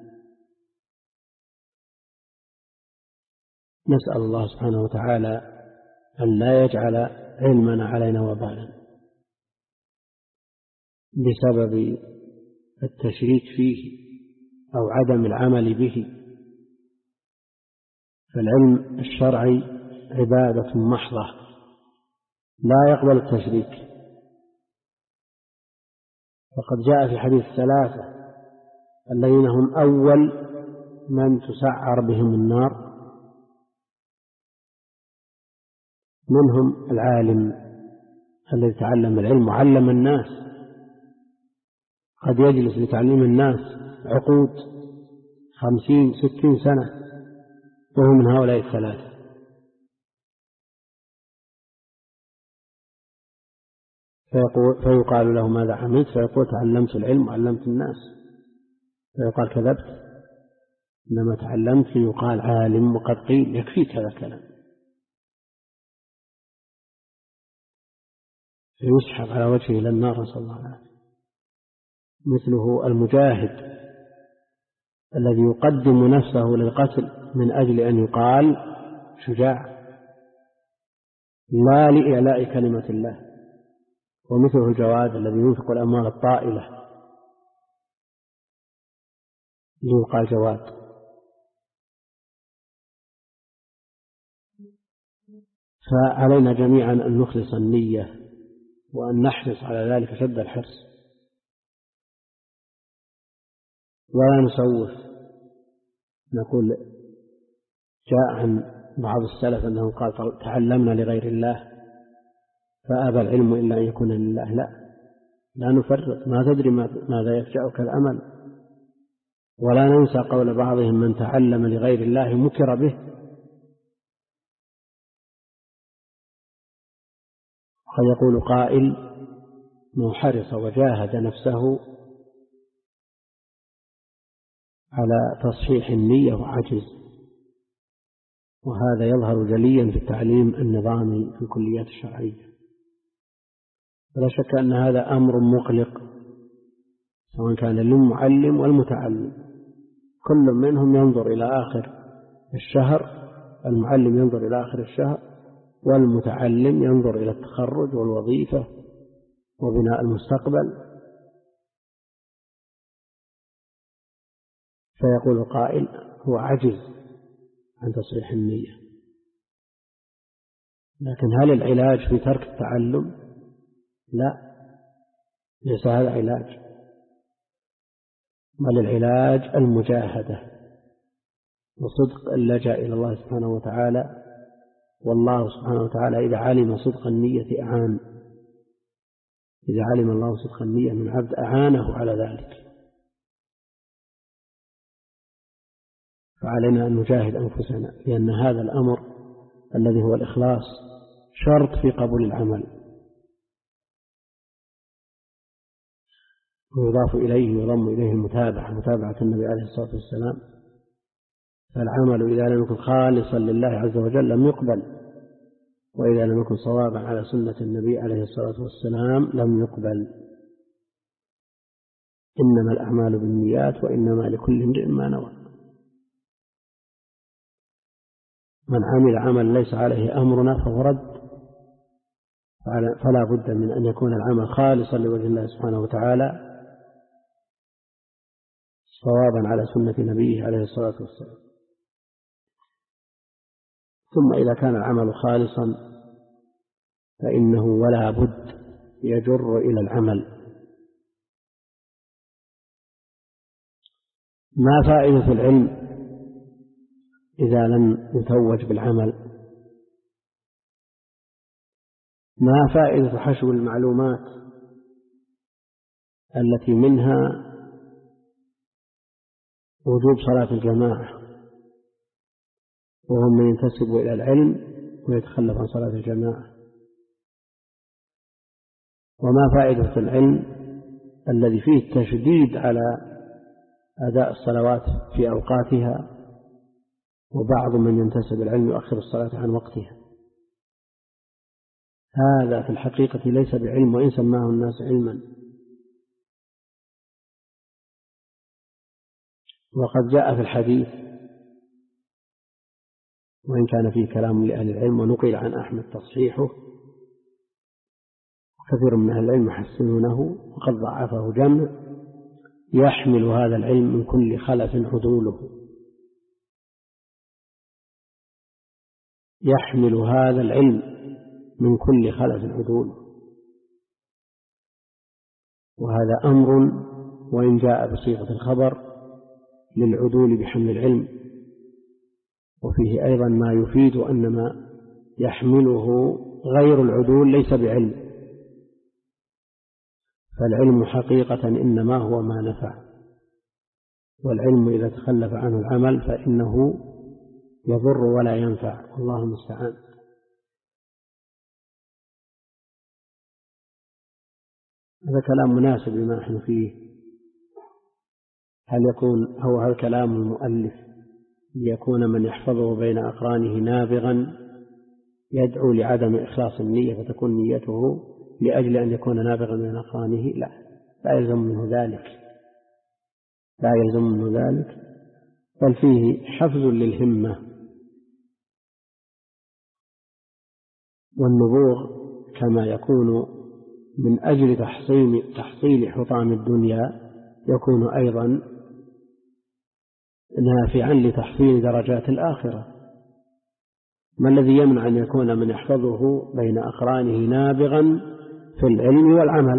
نسأل الله سبحانه وتعالى أن لا يجعل علمنا علينا وبالا بسبب التشريك فيه أو عدم العمل به، فالعلم الشرعي عبادة محضة لا يقبل التشريك. وقد جاء في حديث الثلاثة الذين هم أول من تسعر بهم النار، منهم العالم الذي تعلم العلم وعلم الناس، قد يجلس لتعليم الناس عقود خمسين ستين سنة وهو من هؤلاء الثلاثة. فيقال له ماذا عملت؟ فيقول تعلمت العلم وعلمت الناس. فيقال كذبت، إنما تعلمت ليقال عالم، وقد قيل يكفيك هذا الكلام. فيسحب على وجهه إلى النار، نسأل الله العافية. مثله المجاهد الذي يقدم نفسه للقتل من أجل أن يقال شجاع لا لإعلاء كلمة الله. ومثله الجواد الذي ينفق الأموال الطائلة ليقال جواد. فعلينا جميعا أن نخلص النية وأن نحرص على ذلك شد الحرص، ولا نسوف. نقول جاء عن بعض السلف أنه قال تعلمنا لغير الله فأبى العلم إلا أن يكون لله. لا لا نفرط، ما تدري ماذا يفجأك الأمل. ولا ننسى قول بعضهم من تعلم لغير الله مكر به. قد يقول قائل من حرص وجاهد نفسه على تصحيح النية وعجز، وهذا يظهر جليا في التعليم النظامي في الكليات الشرعية. ولا شك أن هذا أمر مقلق، سواء كان للمعلم والمتعلم، كل منهم ينظر إلى آخر الشهر. المعلم ينظر إلى آخر الشهر، والمتعلم ينظر إلى التخرج والوظيفة وبناء المستقبل. فيقول قائل هو عجز عن تصحيح النية. لكن هل العلاج في ترك التعلم؟ لا، ليس هذا علاج، بل العلاج المجاهدة وصدق اللجأ إلى الله سبحانه وتعالى. والله سبحانه وتعالى إذا علم صدق النية أعان، إذا علم الله صدق النية من عبد أعانه على ذلك. فعلينا أن نجاهد أنفسنا، لأن هذا الأمر الذي هو الإخلاص شرط في قبول العمل. ويضاف إليه ويضم إليه المتابعة، متابعة النبي عليه الصلاة والسلام. فالعمل إذا لم يكن خالصا لله عز وجل لم يقبل، وإذا لم يكن صوابا على سنة النبي عليه الصلاة والسلام لم يقبل. إنما الأعمال بالنيات وإنما لكل امرئ ما نوى. من عمل عمل ليس عليه أمرنا فهو رد. فلا بد من أن يكون العمل خالصا لوجه الله سبحانه وتعالى، صوابا على سنة نبيه عليه الصلاة والسلام. ثم إذا كان العمل خالصا فإنه ولا بد يجر إلى العمل. ما فائدة العلم إذا لم يتوج بالعمل؟ ما فائدة حشو المعلومات التي منها وجوب صلاة الجماعة، وهم من ينتسب إلى العلم ويتخلف عن صلاة الجماعة؟ وما فائدة العلم الذي فيه التشديد على أداء الصلوات في أوقاتها، وبعض من ينتسب العلم يؤخر الصلاة عن وقتها؟ هذا في الحقيقة ليس بعلم، وإن سماه الناس علما. وقد جاء في الحديث، وإن كان فيه كلام لأهل العلم ونقل عن أحمد تصحيحه، كثير من أهل العلم يحسنونه وقد ضعفه جمع، يحمل هذا العلم من كل خلف عدوله، يحمل هذا العلم من كل خلف عدوله. وهذا أمر وإن جاء بصيغة الخبر للعدول بحمل العلم، وفيه أيضا ما يفيد أن ما يحمله غير العدول ليس بعلم، فالعلم حقيقة إنما هو ما نفع، والعلم إذا تخلف عنه العمل فإنه يضر ولا ينفع، والله المستعان. هذا كلام مناسب لما نحن فيه. هل يكون هو هذا كلام المؤلف ليكون من يحفظه بين أقرانه نابغا يدعو لعدم إخلاص النية فتكون نيته لأجل أن يكون نابغا بين أقرانه؟ لا، لا يلزم منه ذلك، لا يلزم منه ذلك، بل فيه حفز للهمة والنبوغ، كما يكون من أجل تحصيل تحصيل حطام الدنيا يكون أيضا نافعا لتحصيل درجات الآخرة. ما الذي يمنع أن يكون من يحفظه بين أقرانه نابغا في العلم والعمل؟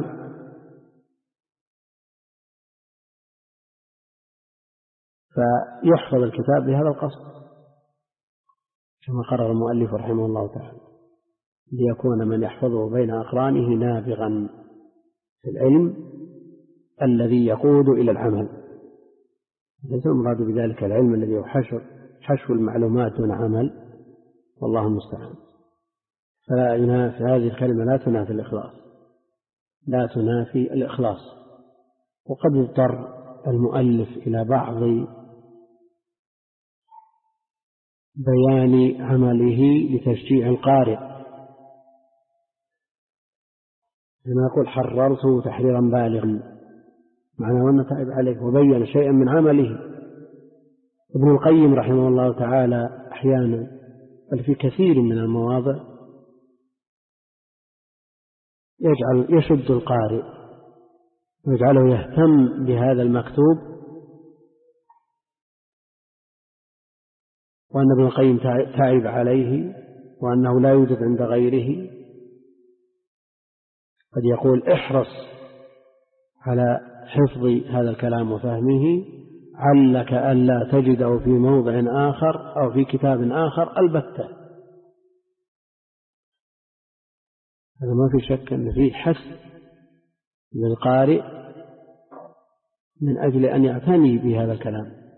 فيحفظ الكتاب بهذا القصد كما قرر المؤلف رحمه الله تعالى، ليكون من يحفظه بين أقرانه نابغا في العلم الذي يقود إلى العمل. ليس المراد بذلك العلم الذي هو حشو حشو المعلومات دون عمل، والله المستعان. فلا ينافي هذه الكلمة، لا تنافي الإخلاص، لا تنافي الإخلاص. وقد اضطر المؤلف إلى بعض بيان عمله لتشجيع القارئ، كما يقول حررته تحريرا بالغا، معناه أنه تعب عليه وبين شيئا من عمله. ابن القيم رحمه الله تعالى أحيانا بل في كثير من المواضع يجعل يشد القارئ ويجعله يهتم بهذا المكتوب، وأن ابن القيم تعب عليه وأنه لا يوجد عند غيره. قد يقول احرص على حفظ هذا الكلام وفهمه، علك ألا تجده في موضع آخر أو في كتاب آخر البتة. هذا ما في شك أن فيه حث للقارئ من أجل أن يعتني بهذا الكلام.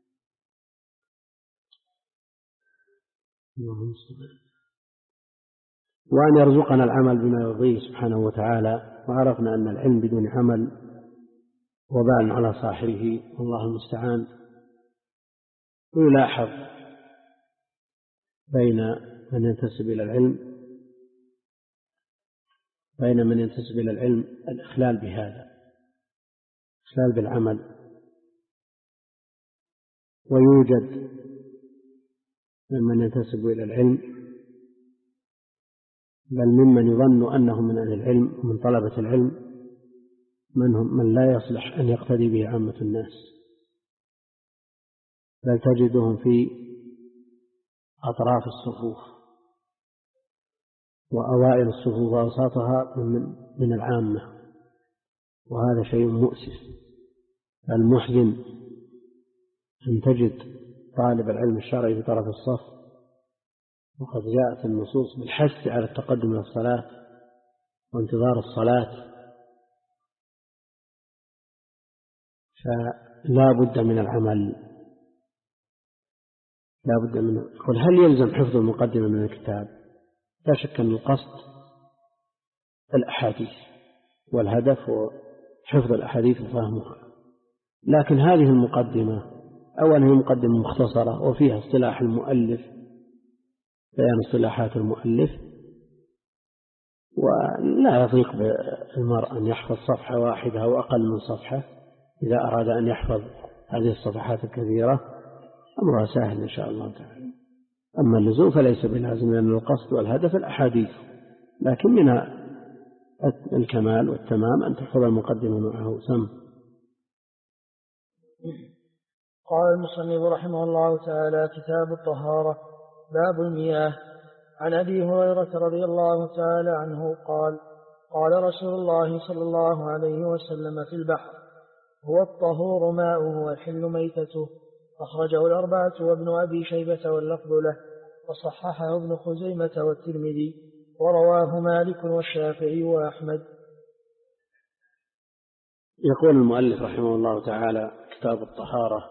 وأن يرزقنا العمل بما يرضيه سبحانه وتعالى. وعرفنا أن العلم بدون عمل وبال على صاحبه، والله المستعان. ويلاحظ بين من ينتسب إلى العلم بين من ينتسب إلى العلم الإخلال بهذا، إخلال بالعمل. ويوجد ممن ينتسب إلى العلم بل ممن يظن أنهم من أهل العلم ومن طلبة العلم من هم من لا يصلح أن يقتدي به عامة الناس، بل تجدهم في أطراف الصفوف وأوائل الصفوف وأوساطها من, من العامة، وهذا شيء مؤسف. المحزن أن تجد طالب العلم الشرعي في طرف الصف وقد جاءت النصوص بالحث على التقدم إلى الصلاة وانتظار الصلاة، فلا بد من العمل، لا بد من قل هل يلزم حفظ المقدمة من الكتاب؟ لا شك أن القصد الأحاديث والهدف هو حفظ الأحاديث وفهمها، لكن هذه المقدمة أولا هي مقدمة مختصرة وفيها اصطلاح المؤلف، بيان اصطلاحات المؤلف، ولا يضيق بالمرء أن يحفظ صفحة واحدة أو أقل من صفحة إذا أراد أن يحفظ هذه الصفحات الكثيرة، أمرها سهل إن شاء الله تعالى. أما اللزوم فليس بلازم، لأن القصد والهدف الأحاديث، لكن من الكمال والتمام أن تحفظ المقدمة معه سم قال المصنف رحمه الله تعالى: كتاب الطهارة. باب المياه. عن أبي هريرة رضي الله تعالى عنه قال: قال رسول الله صلى الله عليه وسلم في البحر: هو الطهور ماؤه والحل ميتته. أخرجه الأربعة وابن أبي شيبة واللفظ له، وصححه ابن خزيمة والترمذي، ورواه مالك والشافعي وأحمد. يقول المؤلف رحمه الله تعالى: كتاب الطهارة.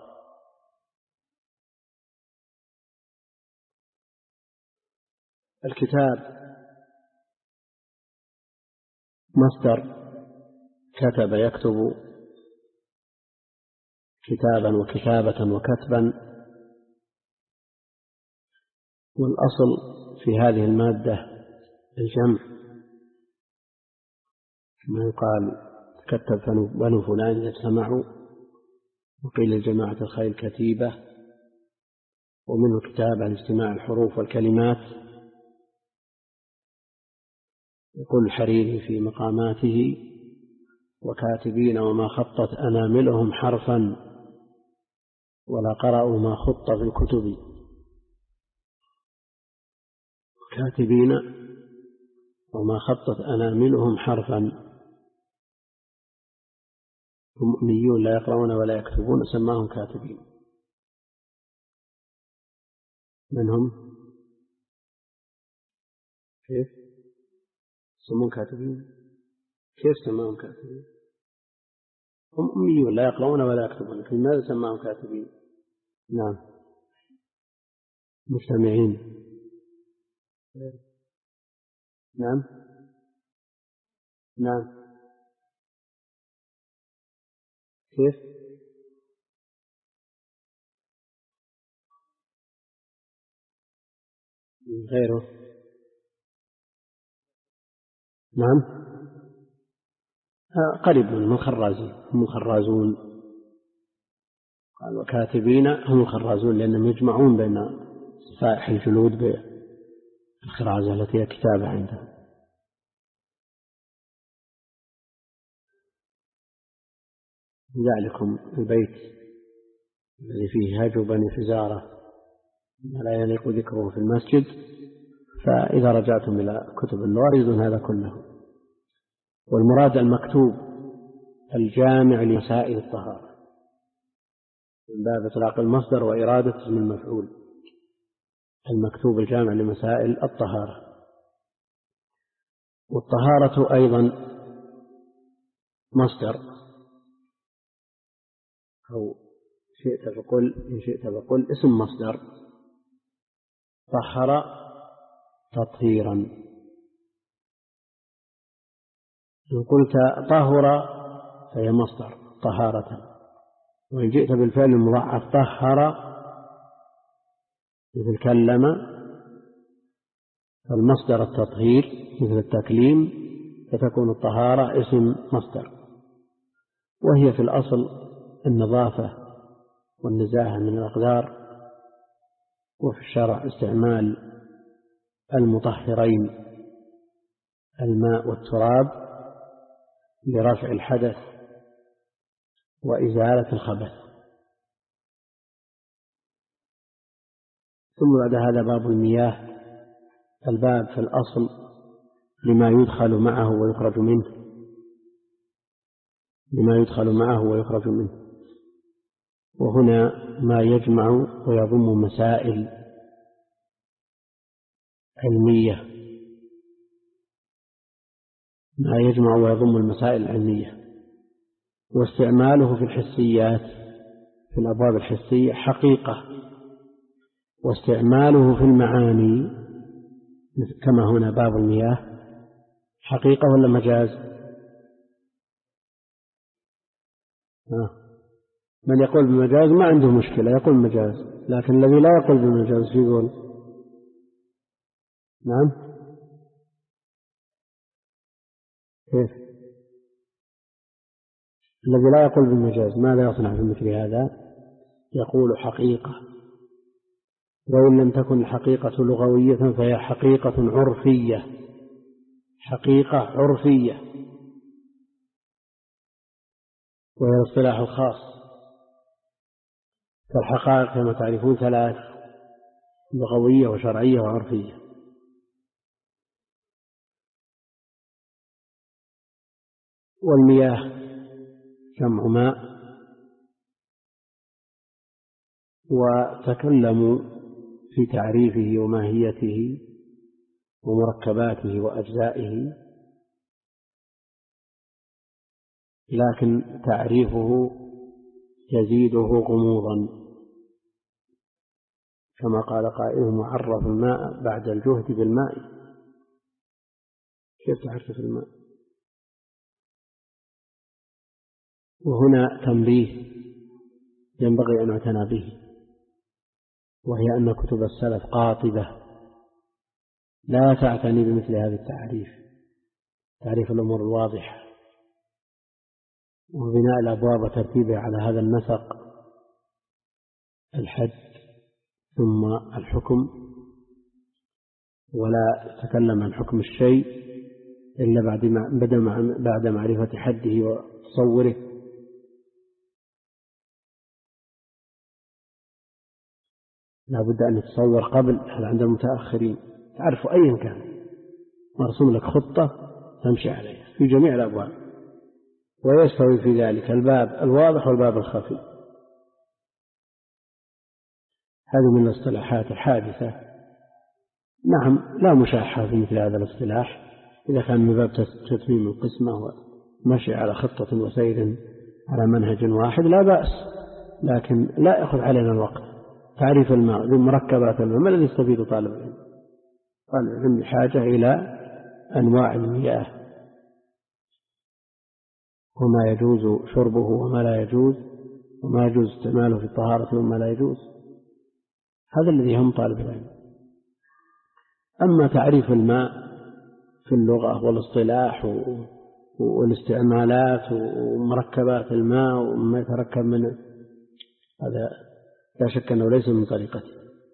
الكتاب مصدر كتب يكتب كتابا وكتابة وكتبا، والأصل في هذه المادة الجمع، كما يقال كتب بنو فلان يجتمعوا، وقيل الجماعة الخيل كتيبة، ومنه كتاب عن اجتماع الحروف والكلمات. يقول الحريري في مقاماته: وكاتبين وما خطت أناملهم حرفا ولا قرأوا ما خط في الكتب. كاتبين وما خطت أناملهم حرفا، هم أميون لا يقرؤون ولا يكتبون، سماهم كاتبين. من هم؟ كيف سمون كاتبين؟ كيف سماهم كاتبين؟ هم أميون لا يقرؤون ولا يكتبون، لكن ماذا سماهم كاتبين؟ نعم، مجتمعين. نعم نعم. كيف؟ غيره. نعم، قريب من الخرازين، هم الخرازون. قال وكاتبين هم الخرازون، لأنهم يجمعون بين صفائح الجلود بالخرازة التي هي كتابة عندهم. ذلكم البيت الذي فيه هاج بني فزارة لا يليق ذكره في المسجد، فإذا رجعتم إلى كتب اللغة يجدون هذا كله. والمراد المكتوب الجامع لمسائل الطهارة، من باب إطلاق المصدر وإرادة اسم المفعول، المكتوب الجامع لمسائل الطهارة. والطهارة أيضا مصدر، أو شئت فقل إن شئت فقل اسم مصدر. طهر تطهيرا. إن قلت طهر فهي مصدر طهارة، وإن جئت بالفعل المضاعف طهر مثل كلم، فالمصدر التطهير مثل التكليم، فتكون الطهارة اسم مصدر، وهي في الأصل النظافة والنزاهة من الأقدار، وفي الشرع استعمال المطهرين الماء والتراب لرفع الحدث وإزالة الخبث. ثم بعد هذا باب المياه. الباب في الأصل لما يدخل معه ويخرج منه، لما يدخل معه ويخرج منه، وهنا ما يجمع ويضم مسائل علمية، ما يجمع ويضم المسائل العلمية. واستعماله في الحسيات، في الأبواب الحسية حقيقة، واستعماله في المعاني كما هنا باب المياه حقيقة ولا مجاز؟ آه. من يقول بمجاز ما عنده مشكلة، يقول مجاز، لكن الذي لا يقول بمجاز يقول نعم. كيف الذي لا يقول بالمجاز ماذا يصنع في مثل هذا؟ يقول حقيقة، وإن لم تكن الحقيقة لغوية فهي حقيقة عرفية، حقيقة عرفية، وهي الاصطلاح الخاص فالحقائق كما تعرفون ثلاث: لغوية وشرعية وعرفية. والمياه جمع ماء، وتكلموا في تعريفه وماهيته ومركباته وأجزائه، لكن تعريفه يزيده غموضا، كما قال قائل: معرف الماء بعد الجهد بالماء. كيف تعرف الماء؟ وهنا تنبيه ينبغي أن اعتنى به، وهي أن كتب السلف قاطبة لا تعتني بمثل هذا التعريف، تعريف الأمور الواضحة، وبناء الأبواب وترتيبها على هذا النسق: الحد ثم الحكم، ولا تتكلم عن حكم الشيء إلا بعد معرفة حده وتصوره. لا بد أن يتصور قبل. هذا عند المتأخرين، تعرفوا أيا كان مرسوم لك خطة تمشي عليها في جميع الأبواب، ويستوي في ذلك الباب الواضح والباب الخفي. هذه من الاصطلاحات الحادثة. نعم، لا مشاحة في مثل هذا الاصطلاح إذا كان من باب تتميم القسمة ومشي على خطة وسير على منهج واحد لا بأس، لكن لا يأخذ علينا الوقت. تعريف الماء بمركبات الماء، ما الذي يستفيد طالب العلم؟ طالب العلم بحاجة إلى أنواع المياه، وما يجوز شربه وما لا يجوز، وما يجوز استعماله في الطهارة وما لا يجوز. هذا الذي يهم طالب العلم. أما تعريف الماء في اللغة والاصطلاح والاستعمالات ومركبات الماء وما يتركب منه، هذا لا شك أنه ليس من طريقته.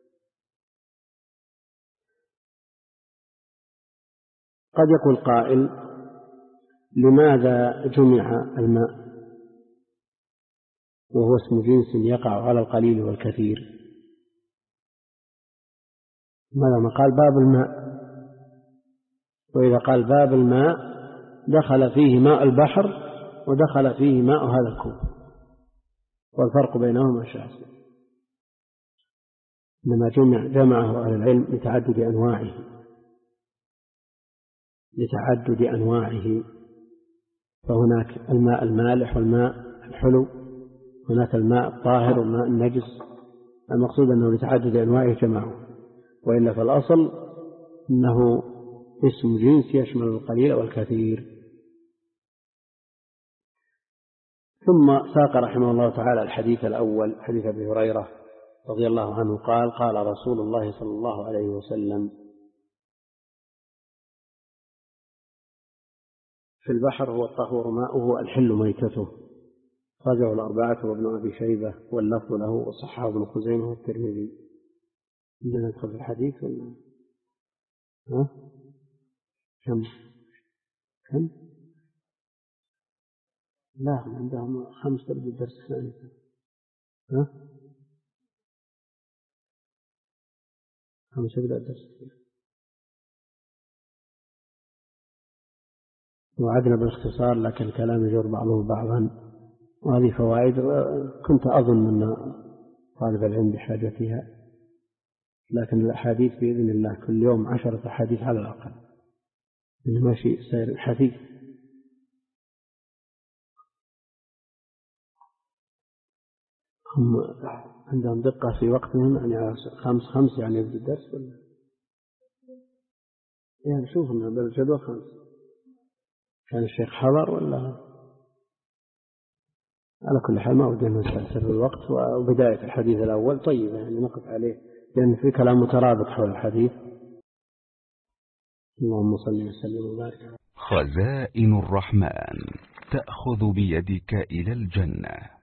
قد يقول قائل: لماذا جمع الماء وهو اسم جنس يقع على القليل والكثير؟ ماذا ما قال باب الماء؟ وإذا قال باب الماء دخل فيه ماء البحر ودخل فيه ماء هذا الكوب، والفرق بينهما شاسع. إنما جمع جمعه أهل العلم لتعدد أنواعه لتعدد أنواعه فهناك الماء المالح والماء الحلو، هناك الماء الطاهر والماء النجس. المقصود أنه لتعدد أنواعه جمعه، وإلا فالأصل أنه اسم جنس يشمل القليل والكثير. ثم ساق رحمه الله تعالى الحديث الأول، حديث أبي هريرة رضي الله عنه قال: قال رسول الله صلى الله عليه وسلم: في البحر هو الطهور ماؤه الحل ميتته. خرجه الأربعة وابن أبي شيبة واللفظ له، وصححه ابن خزيمة والترمذي. عندنا ندخل في الحديث ولا ها؟ كم كم؟ لا، عندهم خمس تبدأ الدرس الثاني. ها؟ خمس يبدأ الدرس الثاني. وعدنا بالاختصار، لكن الكلام يجر بعضه بعضا، وهذه فوائد كنت أظن أن طالب العلم بحاجتها، لكن الأحاديث بإذن الله كل يوم عشرة أحاديث على الأقل، ماشي سير حثيث. هم عندهم دقة في وقتهم، يعني خمس خمس يعني يبدأ الدرس ولا يعني شوفنا بالجدول خمس. كان الشيخ حضر ولا؟ على كل حال ما ودنا نستأثر بالوقت، وبداية الحديث الأول طيبة يعني نقف عليه، لأن في كلام مترابط حول الحديث. اللهم صل وسلم وبارك. خزائن الرحمن تأخذ بيدك إلى الجنة.